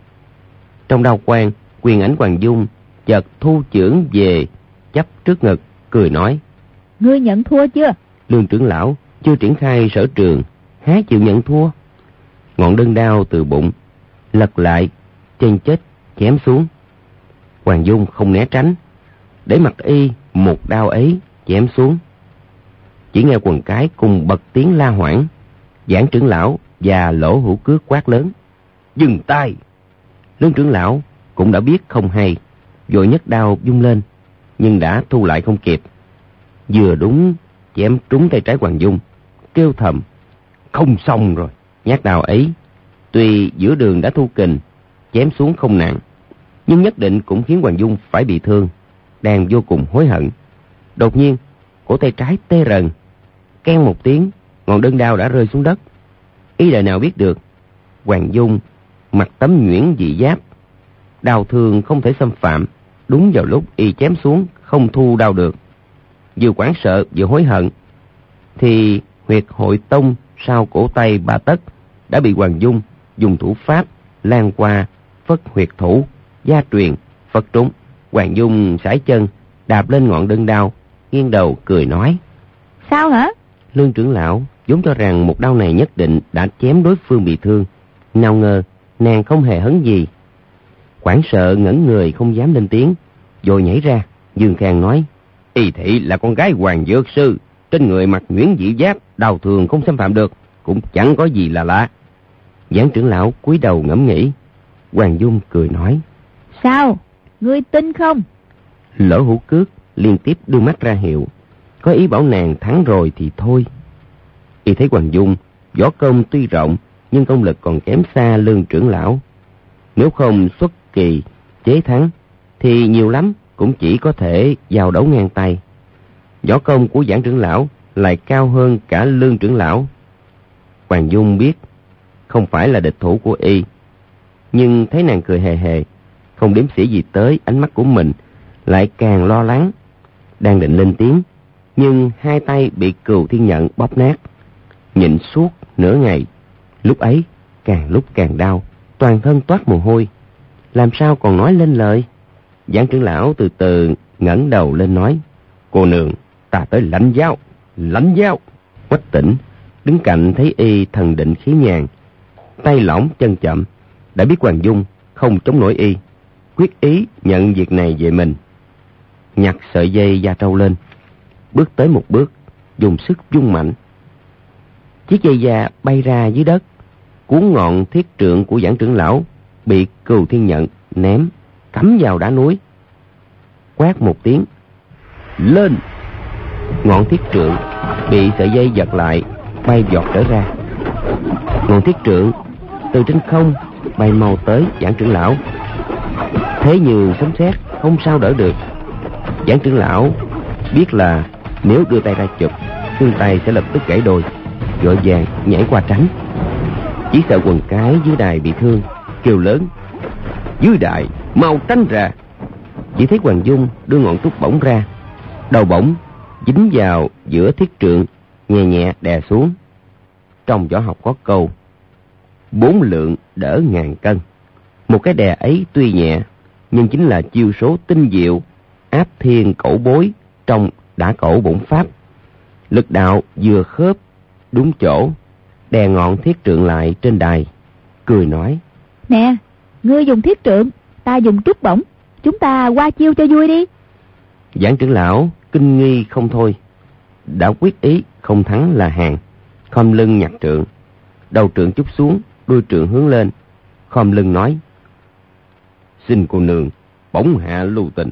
Trong đao quang, quyền ảnh Hoàng Dung chợt thu chưởng về chắp trước ngực, cười nói: Ngươi nhận thua chưa? Lương trưởng lão chưa triển khai sở trường, há chịu nhận thua. Ngọn đơn đao từ bụng lật lại, chân chết chém xuống. Hoàng Dung không né tránh, để mặc y một đao ấy chém xuống. Chỉ nghe quần cái cùng bật tiếng la hoảng. Giảng trưởng lão và Lỗ Hữu Cước quát lớn: Dừng tay! Lương trưởng lão cũng đã biết không hay, vội nhấc đao vung lên, nhưng đã thu lại không kịp. Vừa đúng chém trúng tay trái Hoàng Dung, kêu thầm: Không xong rồi. Nhát đao ấy tuy giữa đường đã thu kình, chém xuống không nặng, nhưng nhất định cũng khiến Hoàng Dung phải bị thương. Đang vô cùng hối hận, đột nhiên cổ tay trái tê rần, keng một tiếng, ngọn đơn đao đã rơi xuống đất. Y đời nào biết được Hoàng Dung mặc tấm nhuyễn dị giáp, đao thương không thể xâm phạm. Đúng vào lúc y chém xuống không thu đao được, vừa hoảng sợ vừa hối hận, thì huyệt hội tông sau cổ tay ba tấc đã bị Hoàng Dung dùng thủ pháp lan qua phất huyệt thủ gia truyền phất trúng. Hoàng Dung sải chân đạp lên ngọn đơn đao, nghiêng đầu cười nói: Sao hả? Lương trưởng lão vốn cho rằng một đao này nhất định đã chém đối phương bị thương, nào ngờ nàng không hề hấn gì. Hoảng sợ ngẩn người không dám lên tiếng, rồi nhảy ra dương khang nói: Y thị là con gái Hoàng Dược Sư, trên người mặc nhuyễn dị giáp, đao thường không xâm phạm được, cũng chẳng có gì là lạ. Giảng trưởng lão cúi đầu ngẫm nghĩ. Hoàng Dung cười nói: Sao? Ngươi tin không? Lỗ Hữu Cước liên tiếp đưa mắt ra hiệu, có ý bảo nàng thắng rồi thì thôi. Y thấy Hoàng Dung võ công tuy rộng, nhưng công lực còn kém xa Lương trưởng lão. Nếu không xuất kỳ chế thắng thì nhiều lắm cũng chỉ có thể giao đấu ngang tay. Võ công của Giảng trưởng lão lại cao hơn cả Lương trưởng lão. Hoàng Dung biết không phải là địch thủ của y, nhưng thấy nàng cười hề hề, không đếm xỉa gì tới ánh mắt của mình, lại càng lo lắng. Đang định lên tiếng, nhưng hai tay bị Cừu Thiên Nhận bóp nát. Nhịn suốt nửa ngày, lúc ấy càng lúc càng đau, toàn thân toát mồ hôi, làm sao còn nói lên lời. Giảng trưởng lão từ từ ngẩng đầu lên nói: Cô nương, ta tới lãnh giáo. Lãnh giáo. Quách Tỉnh đứng cạnh thấy y thần định khí nhàn, tay lỏng chân chậm, đã biết Hoàng Dung không chống nổi y, quyết ý nhận việc này về mình. Nhặt sợi dây da trâu lên, bước tới một bước, dùng sức vung mạnh. Chiếc dây da bay ra dưới đất, cuốn ngọn thiết trượng của Giảng trưởng lão bị Cừu Thiên Nhận ném cắm vào đá núi. Quát một tiếng: Lên! Ngọn thiết trượng bị sợi dây giật lại, bay vọt trở ra. Ngọn thiết trượng từ trên không bay mau tới Giảng trưởng lão, thế như sấm sét, không sao đỡ được. Giảng trưởng lão biết là nếu đưa tay ra chụp, xương tay sẽ lập tức gãy đôi, vội vàng nhảy qua tránh. Chỉ sợ quần cái dưới đài bị thương, kêu lớn: Dưới đài mau tránh ra! Chỉ thấy Hoàng Dung đưa ngọn trúc bổng ra, đầu bổng dính vào giữa thiết trượng, nhẹ nhẹ đè xuống. Trong võ học có câu: Bốn lượng đỡ ngàn cân. Một cái đè ấy tuy nhẹ, nhưng chính là chiêu số tinh diệu áp thiên cẩu bối trong đả cẩu bổn pháp. Lực đạo vừa khớp đúng chỗ, đè ngọn thiết trượng lại trên đài, cười nói: Nè, ngươi dùng thiết trượng, ta dùng trúc bổng, chúng ta qua chiêu cho vui đi. Giảng trưởng lão kinh nghi không thôi, đã quyết ý không thắng là hàng, không khom lưng nhặt trượng. Đầu trượng chúc xuống, đuôi trượng hướng lên, khom lưng nói: "Xin cô nương bổng hạ lưu tình."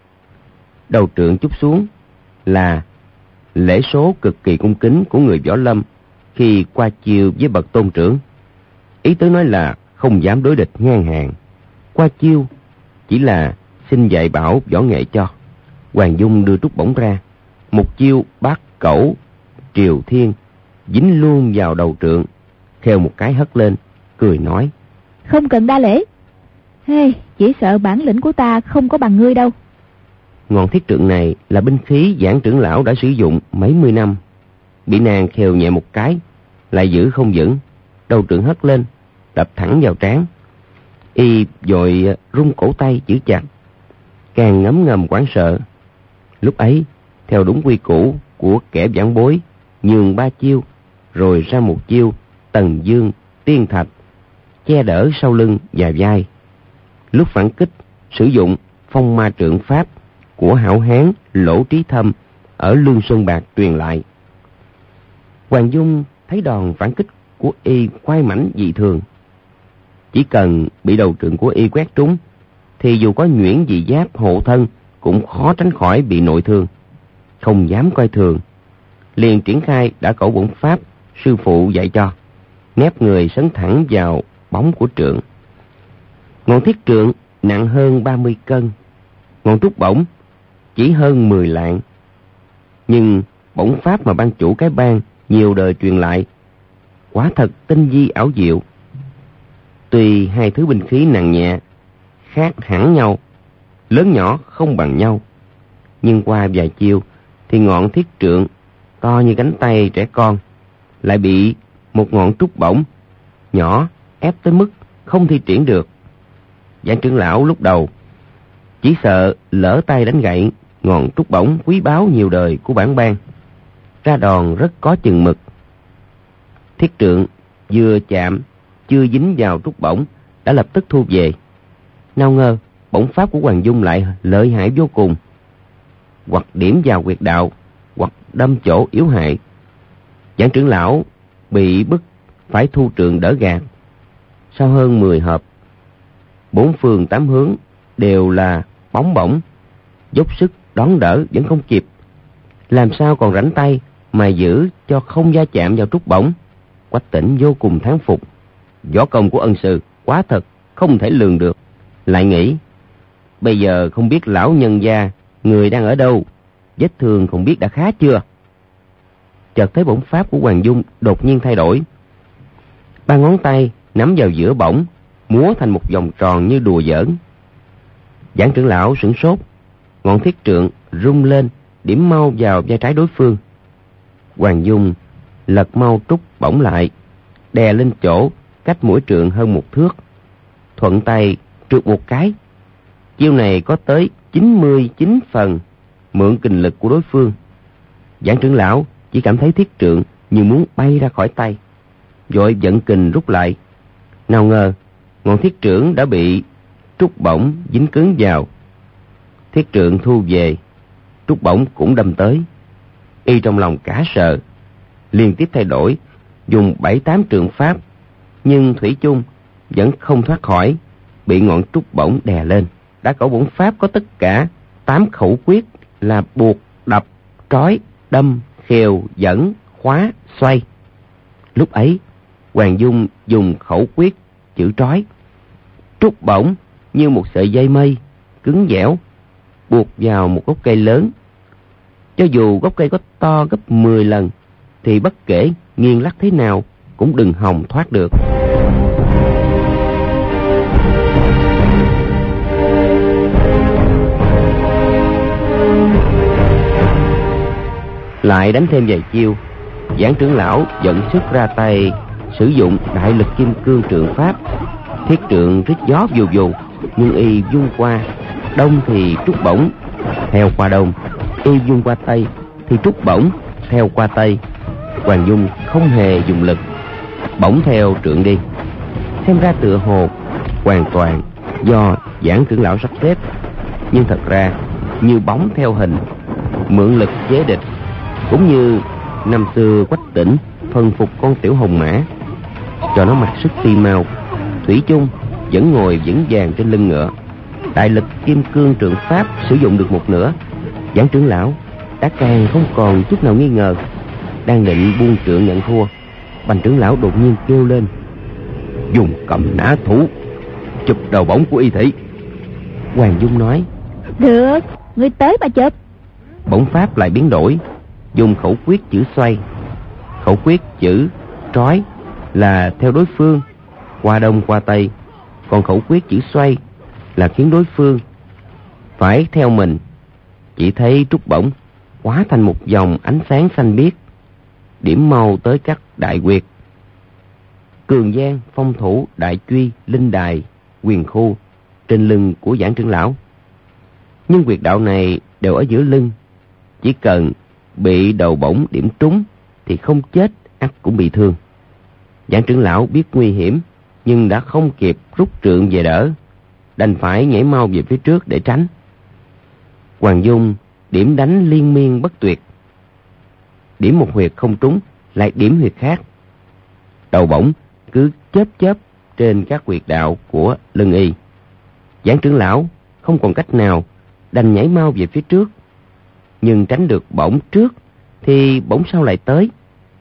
Đầu trượng chúc xuống là lễ số cực kỳ cung kính của người võ lâm khi qua chiêu với bậc tôn trưởng. Ý tứ nói là không dám đối địch ngang hàng. Qua chiêu chỉ là xin dạy bảo võ nghệ cho. Hoàng Dung đưa trúc bổng ra, một chiêu bát cẩu triều thiên dính luôn vào đầu trượng, khều một cái hất lên, cười nói: "Không cần đa lễ. Hey, chỉ sợ bản lĩnh của ta không có bằng ngươi đâu." Ngọn thiết trượng này là binh khí Giảng trưởng lão đã sử dụng mấy mươi năm, bị nàng khều nhẹ một cái lại giữ không vững, đầu trượng hất lên đập thẳng vào trán. Y vội rung cổ tay giữ chặt, càng ngấm ngầm hoảng sợ. Lúc ấy theo đúng quy củ của kẻ vãn bối, nhường ba chiêu rồi ra một chiêu Tần Dương Tiên Thạch, che đỡ sau lưng và vai. Lúc phản kích sử dụng Phong Ma Trượng pháp của hảo hán Lỗ Trí Thâm ở Lương Sơn Bạc truyền lại. Hoàng Dung thấy đòn phản kích của y quái mãnh dị thường, chỉ cần bị đầu trượng của y quét trúng thì dù có nhuyễn dị giáp hộ thân cũng khó tránh khỏi bị nội thương. Không dám coi thường, liền triển khai đã cẩu bổng pháp sư phụ dạy cho, nép người sấn thẳng vào bóng của trượng. Ngọn thiết trượng nặng hơn ba mươi cân, ngọn trúc bổng chỉ hơn mười lạng. Nhưng bổng pháp mà ban chủ cái bang nhiều đời truyền lại quả thật tinh vi ảo diệu. Tuy hai thứ binh khí nặng nhẹ khác hẳn nhau, lớn nhỏ không bằng nhau, nhưng qua vài chiêu thì ngọn thiết trượng to như cánh tay trẻ con lại bị một ngọn trúc bổng nhỏ ép tới mức không thi triển được. Giảng trưởng lão lúc đầu chỉ sợ lỡ tay đánh gãy ngọn trúc bổng quý báu nhiều đời của bản bang, ra đòn rất có chừng mực. Thiết trượng vừa chạm chưa dính vào trúc bổng đã lập tức thu về. Nào ngờ bổng pháp của Hoàng Dung lại lợi hại vô cùng, hoặc điểm vào huyệt đạo, hoặc đâm chỗ yếu hại. Giảng trưởng lão bị bức phải thu trượng đỡ gạt. Sau hơn mười hợp, bốn phương tám hướng đều là bóng bổng, dốc sức đón đỡ vẫn không kịp, làm sao còn rảnh tay mà giữ cho không va chạm vào trúc bổng. Quách Tĩnh vô cùng thán phục, võ công của ân sư quá thật không thể lường được. Lại nghĩ bây giờ không biết lão nhân gia người đang ở đâu, vết thương không biết đã khá chưa. Chợt thấy bổng pháp của Hoàng Dung đột nhiên thay đổi, ba ngón tay nắm vào giữa bổng, múa thành một vòng tròn như đùa giỡn. Giảng trưởng lão sửng sốt, ngọn thiết trượng rung lên điểm mau vào vai trái đối phương. Hoàng Dung lật mau trúc bổng lại, đè lên chỗ cách mũi trượng hơn một thước, thuận tay trượt một cái. Chiêu này có tới chín mươi chín phần mượn kình lực của đối phương. Giảng trưởng lão chỉ cảm thấy thiết trượng như muốn bay ra khỏi tay, vội vận kình rút lại. Nào ngờ ngọn thiết trượng đã bị trúc bổng dính cứng vào. Thiết trượng thu về, trúc bổng cũng đâm tới. Y trong lòng cả sợ, liên tiếp thay đổi, dùng bảy tám trượng pháp, nhưng thủy chung vẫn không thoát khỏi, bị ngọn trúc bổng đè lên. Đã cẩu bổng pháp có tất cả tám khẩu quyết là buộc, đập, trói, đâm, khều, dẫn, khóa, xoay. Lúc ấy Hoàng Dung dùng khẩu quyết chữ trói. Trúc bổng như một sợi dây mây cứng dẻo, buộc vào một gốc cây lớn. Cho dù gốc cây có to gấp mười lần thì bất kể nghiêng lắc thế nào cũng đừng hòng thoát được. Lại đánh thêm vài chiêu, Giảng trưởng lão vận sức ra tay sử dụng đại lực kim cương trượng pháp. Thiết trượng rít gió vù vù, nhưng y vung qua đông thì trúc bổng theo qua đông, y vung qua tây thì trúc bổng theo qua tây. Hoàng Dung không hề dùng lực, bổng theo trượng đi. Xem ra tựa hồ hoàn toàn do Giảng trưởng lão sắp xếp, nhưng thật ra như bóng theo hình, mượn lực chế địch. Cũng như năm xưa Quách Tĩnh phần phục con tiểu hồng mã, cho nó mặc sức phi mau. Thủy chung vẫn ngồi vững vàng trên lưng ngựa. Đại lực kim cương trượng pháp sử dụng được một nửa. Giảng trưởng lão đã càng không còn chút nào nghi ngờ. Đang định buông trượng nhận thua, Bành trưởng lão đột nhiên kêu lên: dùng cầm nã thủ, chụp đầu bổng của y thị. Hoàng Dung nói: được, ngươi tới mà chụp. Bổng pháp lại biến đổi, dùng khẩu quyết chữ xoay. Khẩu quyết chữ trói là theo đối phương qua đông qua tây, còn khẩu quyết chữ xoay là khiến đối phương phải theo mình. Chỉ thấy trúc bổng hóa thành một dòng ánh sáng xanh biếc, điểm mau tới các đại quyệt: Cường Giang, Phong Thủ, Đại Truy, Linh Đài, Quyền Khu trên lưng của Giảng trưởng lão. Nhưng quyệt đạo này đều ở giữa lưng, chỉ cần bị đầu bổng điểm trúng thì không chết ắt cũng bị thương. Giảng trưởng lão biết nguy hiểm nhưng đã không kịp rút trượng về đỡ, đành phải nhảy mau về phía trước để tránh. Hoàng Dung điểm đánh liên miên bất tuyệt, điểm một huyệt không trúng lại điểm huyệt khác. Đầu bổng cứ chớp chớp trên các huyệt đạo của lưng y. Giảng trưởng lão không còn cách nào, đành nhảy mau về phía trước. Nhưng tránh được bổng trước thì bổng sau lại tới.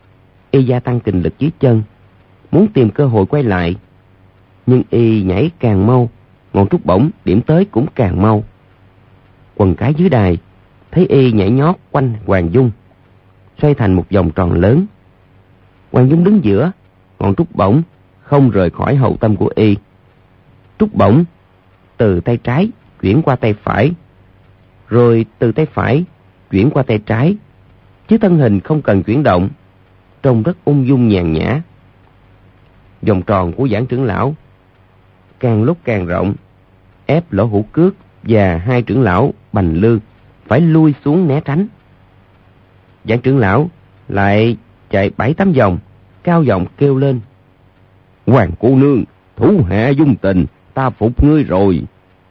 Y gia tăng kình lực dưới chân, muốn tìm cơ hội quay lại. Nhưng y nhảy càng mau, ngọn trúc bổng điểm tới cũng càng mau. Quần cái dưới đài thấy y nhảy nhót quanh Hoàng Dung, xoay thành một vòng tròn lớn. Hoàng Dung đứng giữa, ngọn trúc bổng không rời khỏi hậu tâm của y. Trúc bổng từ tay trái chuyển qua tay phải, rồi từ tay phải chuyển qua tay trái, chứ thân hình không cần chuyển động, trông rất ung dung nhàn nhã. Vòng tròn của Giảng trưởng lão càng lúc càng rộng, ép Lỗ Hữu Cước và hai trưởng lão Bành Lư phải lui xuống né tránh. Giảng trưởng lão lại chạy bảy tám vòng, cao giọng kêu lên: Hoàng cô nương, thủ hạ Dung Tình, ta phục ngươi rồi.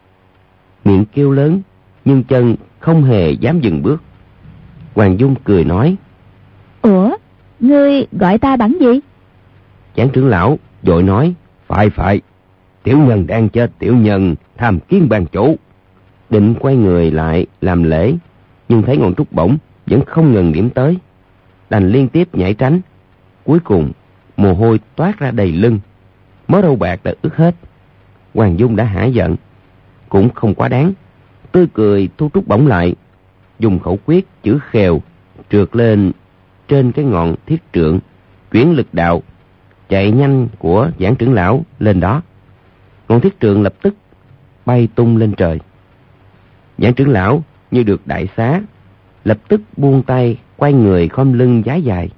Miệng kêu lớn nhưng chân không hề dám dừng bước. Hoàng Dung cười nói: Ủa, ngươi gọi ta bằng gì? Giảng trưởng lão vội nói: Phải phải, tiểu nhân đang chết, tiểu nhân tham kiến ban chủ. Định quay người lại làm lễ, nhưng thấy ngọn trúc bổng vẫn không ngừng điểm tới, đành liên tiếp nhảy tránh. Cuối cùng mồ hôi toát ra đầy lưng, mớ râu bạc đã ướt hết. Hoàng Dung đã hả giận, cũng không quá đáng, tươi cười thu trúc bổng lại, dùng khẩu quyết chữ khèo trượt lên trên cái ngọn thiết trượng, chuyển lực đạo chạy nhanh của Giảng trưởng lão lên đó. Ngọn thiết trượng lập tức bay tung lên trời. Giảng trưởng lão như được đại xá, lập tức buông tay, quay người khom lưng vái dài.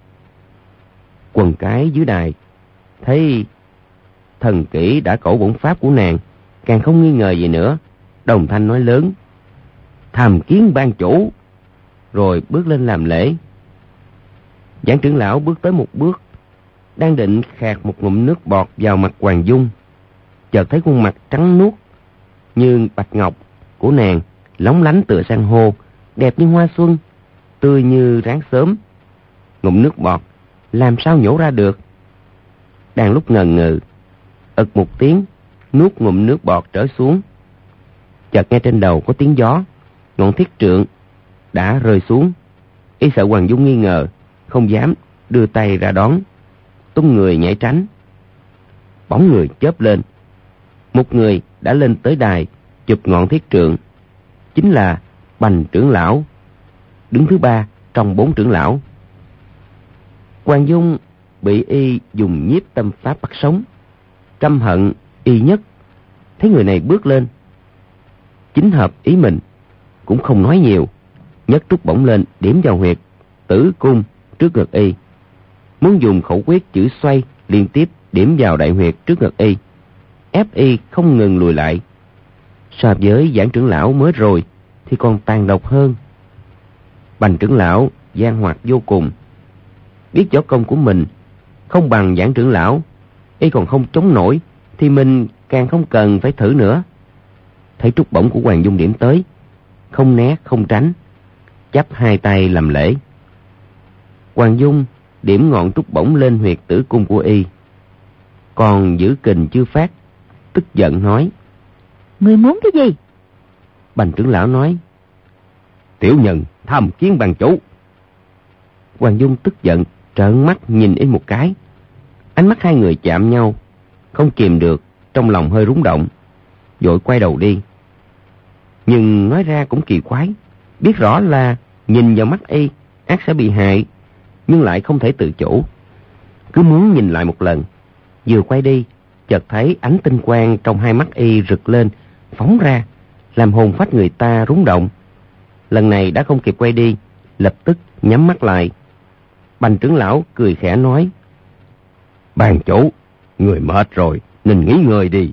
Quần cái dưới đài thấy thần kỹ đã cổ bổn pháp của nàng, càng không nghi ngờ gì nữa, đồng thanh nói lớn: Tham kiến ban chủ. Rồi bước lên làm lễ. Giảng trưởng lão bước tới một bước, đang định khạc một ngụm nước bọt vào mặt Hoàng Dung, chợt thấy khuôn mặt trắng nuốt như bạch ngọc của nàng lóng lánh tựa san hô, đẹp như hoa xuân, tươi như ráng sớm. Ngụm nước bọt làm sao nhổ ra được. Đang lúc ngần ngừ, ực một tiếng, nuốt ngụm nước bọt trở xuống. Chợt nghe trên đầu có tiếng gió, ngọn thiết trượng đã rơi xuống. Y sợ Hoàng Dung nghi ngờ, không dám đưa tay ra đón, tung người nhảy tránh. Bóng người chớp lên, một người đã lên tới đài chụp ngọn thiết trượng, chính là Bành trưởng lão, đứng thứ ba trong bốn trưởng lão. Hoàng Dung bị y dùng nhiếp tâm pháp bắt sống, căm hận y nhất. Thấy người này bước lên chính hợp ý mình, cũng không nói nhiều, nhấc trúc bổng lên điểm vào huyệt tử cung trước ngực y, muốn dùng khẩu quyết chữ xoay liên tiếp điểm vào đại huyệt trước ngực y, ép y không ngừng lùi lại. So với Giảng trưởng lão mới rồi thì còn tàn độc hơn. Bành trưởng lão gian hoạt vô cùng, biết võ công của mình không bằng Giảng trưởng lão, y còn không chống nổi thì mình càng không cần phải thử nữa. Thấy trúc bổng của Hoàng Dung điểm tới, không né không tránh, chắp hai tay làm lễ. Hoàng Dung điểm ngọn trúc bổng lên huyệt tử cung của y. Còn giữ kình chưa phát, tức giận nói: Người muốn cái gì? Bành trưởng lão nói: Tiểu nhân tham kiến bàn chủ. Hoàng Dung tức giận trợn mắt nhìn y một cái. Ánh mắt hai người chạm nhau, không kìm được, trong lòng hơi rúng động, vội quay đầu đi. Nhưng nói ra cũng kỳ quái, biết rõ là nhìn vào mắt y ác sẽ bị hại, nhưng lại không thể tự chủ, cứ muốn nhìn lại một lần. Vừa quay đi, chợt thấy ánh tinh quang trong hai mắt y rực lên, phóng ra, làm hồn phách người ta rúng động. Lần này đã không kịp quay đi, lập tức nhắm mắt lại. Bành trưởng lão cười khẽ nói: Bàn chủ, người mệt rồi nên nghỉ ngơi đi.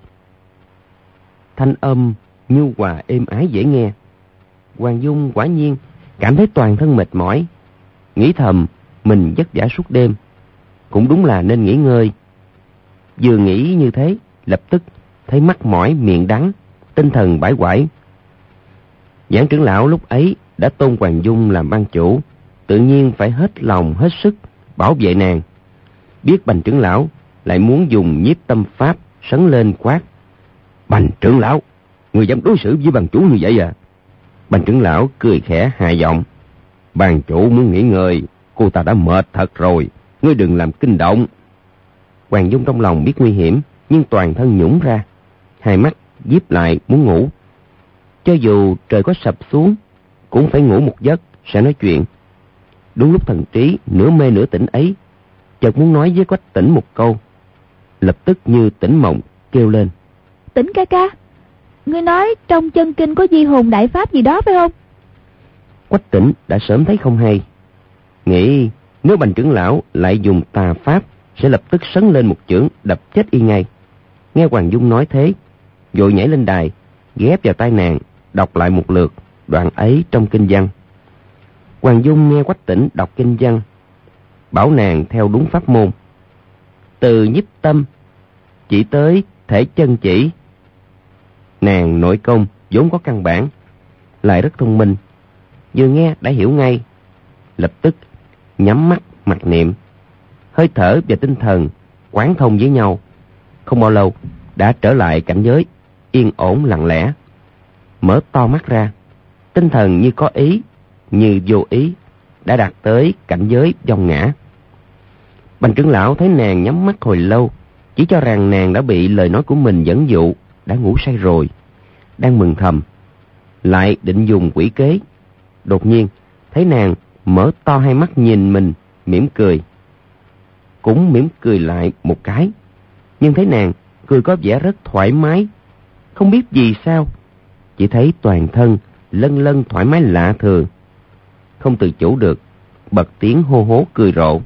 Thanh âm nhu hòa êm ái dễ nghe. Hoàng Dung quả nhiên cảm thấy toàn thân mệt mỏi, nghĩ thầm mình vất vả suốt đêm, cũng đúng là nên nghỉ ngơi. Vừa nghĩ như thế, lập tức thấy mắt mỏi miệng đắng, tinh thần bãi quải. Giảng trưởng lão lúc ấy đã tôn Hoàng Dung làm ban chủ, tự nhiên phải hết lòng hết sức bảo vệ nàng. Biết Bành trưởng lão lại muốn dùng nhiếp tâm pháp, sấn lên quát: Bành trưởng lão, người dám đối xử với ban chủ như vậy à? Bành trưởng lão cười khẽ hạ giọng: Ban chủ muốn nghỉ ngơi, cô ta đã mệt thật rồi, ngươi đừng làm kinh động. Hoàng Dung trong lòng biết nguy hiểm, nhưng toàn thân nhũn ra, hai mắt díp lại muốn ngủ. Cho dù trời có sập xuống, cũng phải ngủ một giấc sẽ nói chuyện. Đúng lúc thần trí nửa mê nửa tỉnh ấy, chợt muốn nói với Quách Tĩnh một câu, lập tức như tỉnh mộng kêu lên: Tĩnh ca ca, ngươi nói trong chân kinh có di hồn đại pháp gì đó phải không? Quách Tĩnh đã sớm thấy không hay, nghĩ nếu Bành trưởng lão lại dùng tà pháp sẽ lập tức sấn lên một chưởng đập chết y ngay. Nghe Hoàng Dung nói thế, vội nhảy lên đài, ghép vào tai nàng đọc lại một lượt đoạn ấy trong kinh văn. Hoàng Dung nghe Quách Tĩnh đọc kinh văn, bảo nàng theo đúng pháp môn, từ nhiếp tâm chỉ tới thể chân chỉ. Nàng nội công vốn có căn bản, lại rất thông minh, vừa nghe đã hiểu ngay, lập tức nhắm mắt mặc niệm, hơi thở và tinh thần quán thông với nhau. Không bao lâu đã trở lại cảnh giới yên ổn lặng lẽ, mở to mắt ra, tinh thần như có ý như vô ý, đã đạt tới cảnh giới vong ngã. Bành trưởng lão thấy nàng nhắm mắt hồi lâu, chỉ cho rằng nàng đã bị lời nói của mình dẫn dụ, đã ngủ say rồi, đang mừng thầm, lại định dùng quỷ kế. Đột nhiên thấy nàng mở to hai mắt nhìn mình, mỉm cười, cũng mỉm cười lại một cái, nhưng thấy nàng cười có vẻ rất thoải mái, không biết vì sao, chỉ thấy toàn thân lân lân thoải mái lạ thường, không tự chủ được bật tiếng hô hố cười rộ.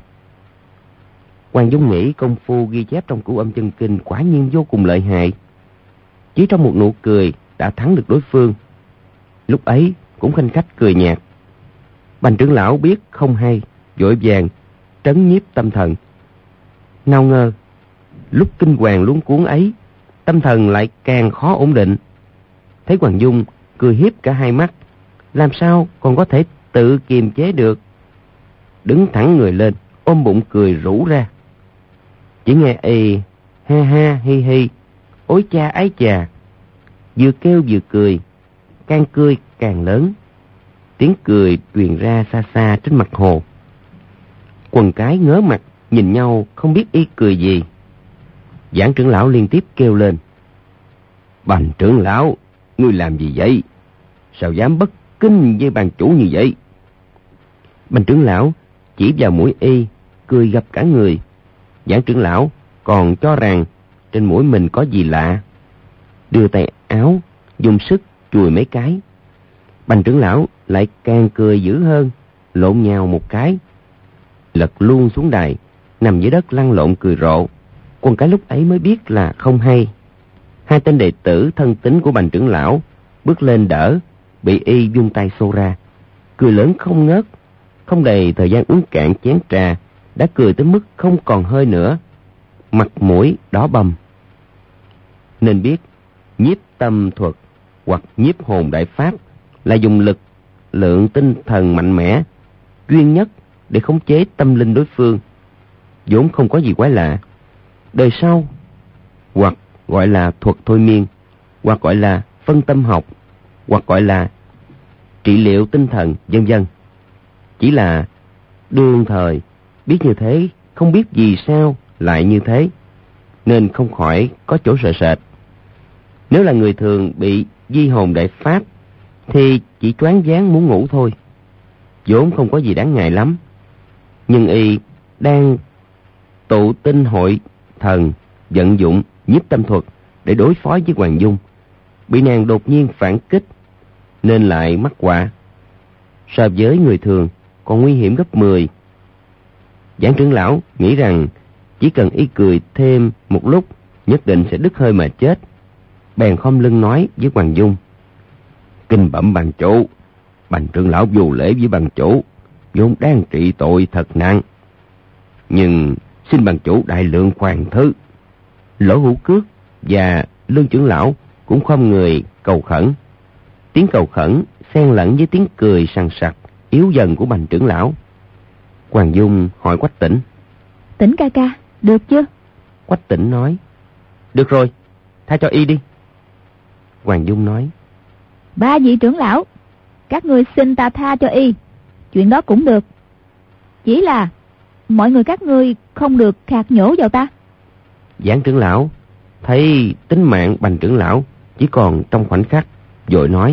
Hoàng Dung nghĩ công phu ghi chép trong Cửu Âm Chân Kinh quả nhiên vô cùng lợi hại, chỉ trong một nụ cười đã thắng được đối phương. Lúc ấy cũng khanh khách cười nhạt. Bành trưởng lão biết không hay, vội vàng trấn nhiếp tâm thần. Nào ngờ lúc kinh hoàng luống cuống ấy, tâm thần lại càng khó ổn định. Thấy Hoàng Dung cười hiếp cả hai mắt, làm sao còn có thể tự kiềm chế được, đứng thẳng người lên, ôm bụng cười rũ ra. Chỉ nghe y ha ha hi hi, ối cha ái chà, vừa kêu vừa cười, càng cười càng lớn, tiếng cười truyền ra xa xa trên mặt hồ. Quần cái ngớ mặt nhìn nhau không biết y cười gì. Giảng trưởng lão liên tiếp kêu lên: Bành trưởng lão, ngươi làm gì vậy? Sao dám bất kính với ban chủ như vậy? Bành trưởng lão chỉ vào mũi y, cười gập cả người. Giảng trưởng lão còn cho rằng trên mũi mình có gì lạ, đưa tay áo dùng sức chùi mấy cái. Bành trưởng lão lại càng cười dữ hơn, lộn nhào một cái, lật luôn xuống đài, nằm dưới đất lăn lộn cười rộ. Quân cái lúc ấy mới biết là không hay. Hai tên đệ tử thân tín của Bành trưởng lão bước lên đỡ, bị y vung tay xô ra, cười lớn không ngớt. Không đầy thời gian uống cạn chén trà, đã cười tới mức không còn hơi nữa, mặt mũi đỏ bầm. Nên biết nhiếp tâm thuật hoặc nhiếp hồn đại pháp là dùng lực lượng tinh thần mạnh mẽ, duy nhất để khống chế tâm linh đối phương, vốn không có gì quái lạ. Đời sau, hoặc gọi là thuật thôi miên, hoặc gọi là phân tâm học, hoặc gọi là trị liệu tinh thần, vân vân. Chỉ là đương thời biết như thế, không biết vì sao lại như thế, nên không khỏi có chỗ sợ sệt. Nếu là người thường bị di hồn đại pháp thì chỉ choáng váng muốn ngủ thôi, vốn không có gì đáng ngại lắm. Nhưng y đang tụ tinh hội thần, vận dụng nhiếp tâm thuật để đối phó với Hoàng Dung, bị nàng đột nhiên phản kích nên lại mắc họa. So với người thường còn nguy hiểm gấp mười. Giảng trưởng lão nghĩ rằng chỉ cần y cười thêm một lúc nhất định sẽ đứt hơi mà chết, bèn khom lưng nói với Hoàng Dung: Kinh bẩm bàn chủ, bành trưởng lão vô lễ với bàn chủ, vốn đang trị tội thật nặng, nhưng xin bàn chủ đại lượng khoan thứ. Lỗ Hữu Cước và Lương trưởng lão cũng không người cầu khẩn. Tiếng cầu khẩn xen lẫn với tiếng cười sằng sặc yếu dần của bành trưởng lão. Hoàng Dung hỏi Quách Tĩnh: Tĩnh ca ca, được chưa? Quách Tĩnh nói: Được rồi, tha cho y đi. Hoàng Dung nói: Ba vị trưởng lão, các ngươi xin ta tha cho y, chuyện đó cũng được. Chỉ là mọi người các ngươi không được khạc nhổ vào ta. Giảng trưởng lão thấy tính mạng bành trưởng lão chỉ còn trong khoảnh khắc, vội nói: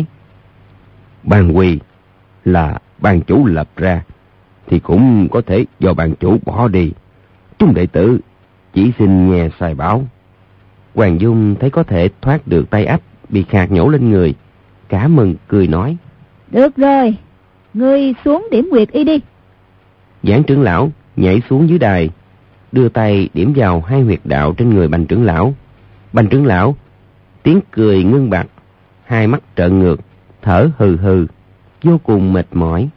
Ban quy là ban chủ lập ra, thì cũng có thể do ban chủ bỏ đi. Chúng đệ tử chỉ xin nghe sai báo. Hoàng Dung thấy có thể thoát được tay ách bị khạc nhổ lên người, cả mừng cười nói: Được rồi, ngươi xuống điểm quyệt y đi. Giảng trưởng lão nhảy xuống dưới đài, đưa tay điểm vào hai huyệt đạo trên người bành trưởng lão. Bành trưởng lão tiếng cười ngưng bặt, hai mắt trợn ngược, thở hừ hừ, vô cùng mệt mỏi.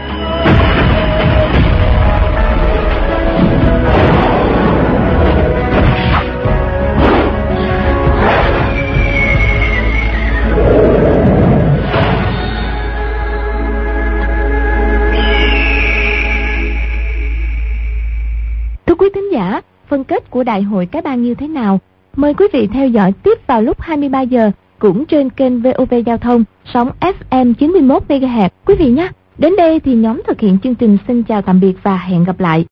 Thưa quý thính giả, phân kết của đại hội cái bang như thế nào? Mời quý vị theo dõi tiếp vào lúc hai mươi ba giờ cũng trên kênh vê o vê Giao thông sóng ép em chín mươi mốt mê ga héc quý vị nhé. Đến đây thì nhóm thực hiện chương trình xin chào tạm biệt và hẹn gặp lại.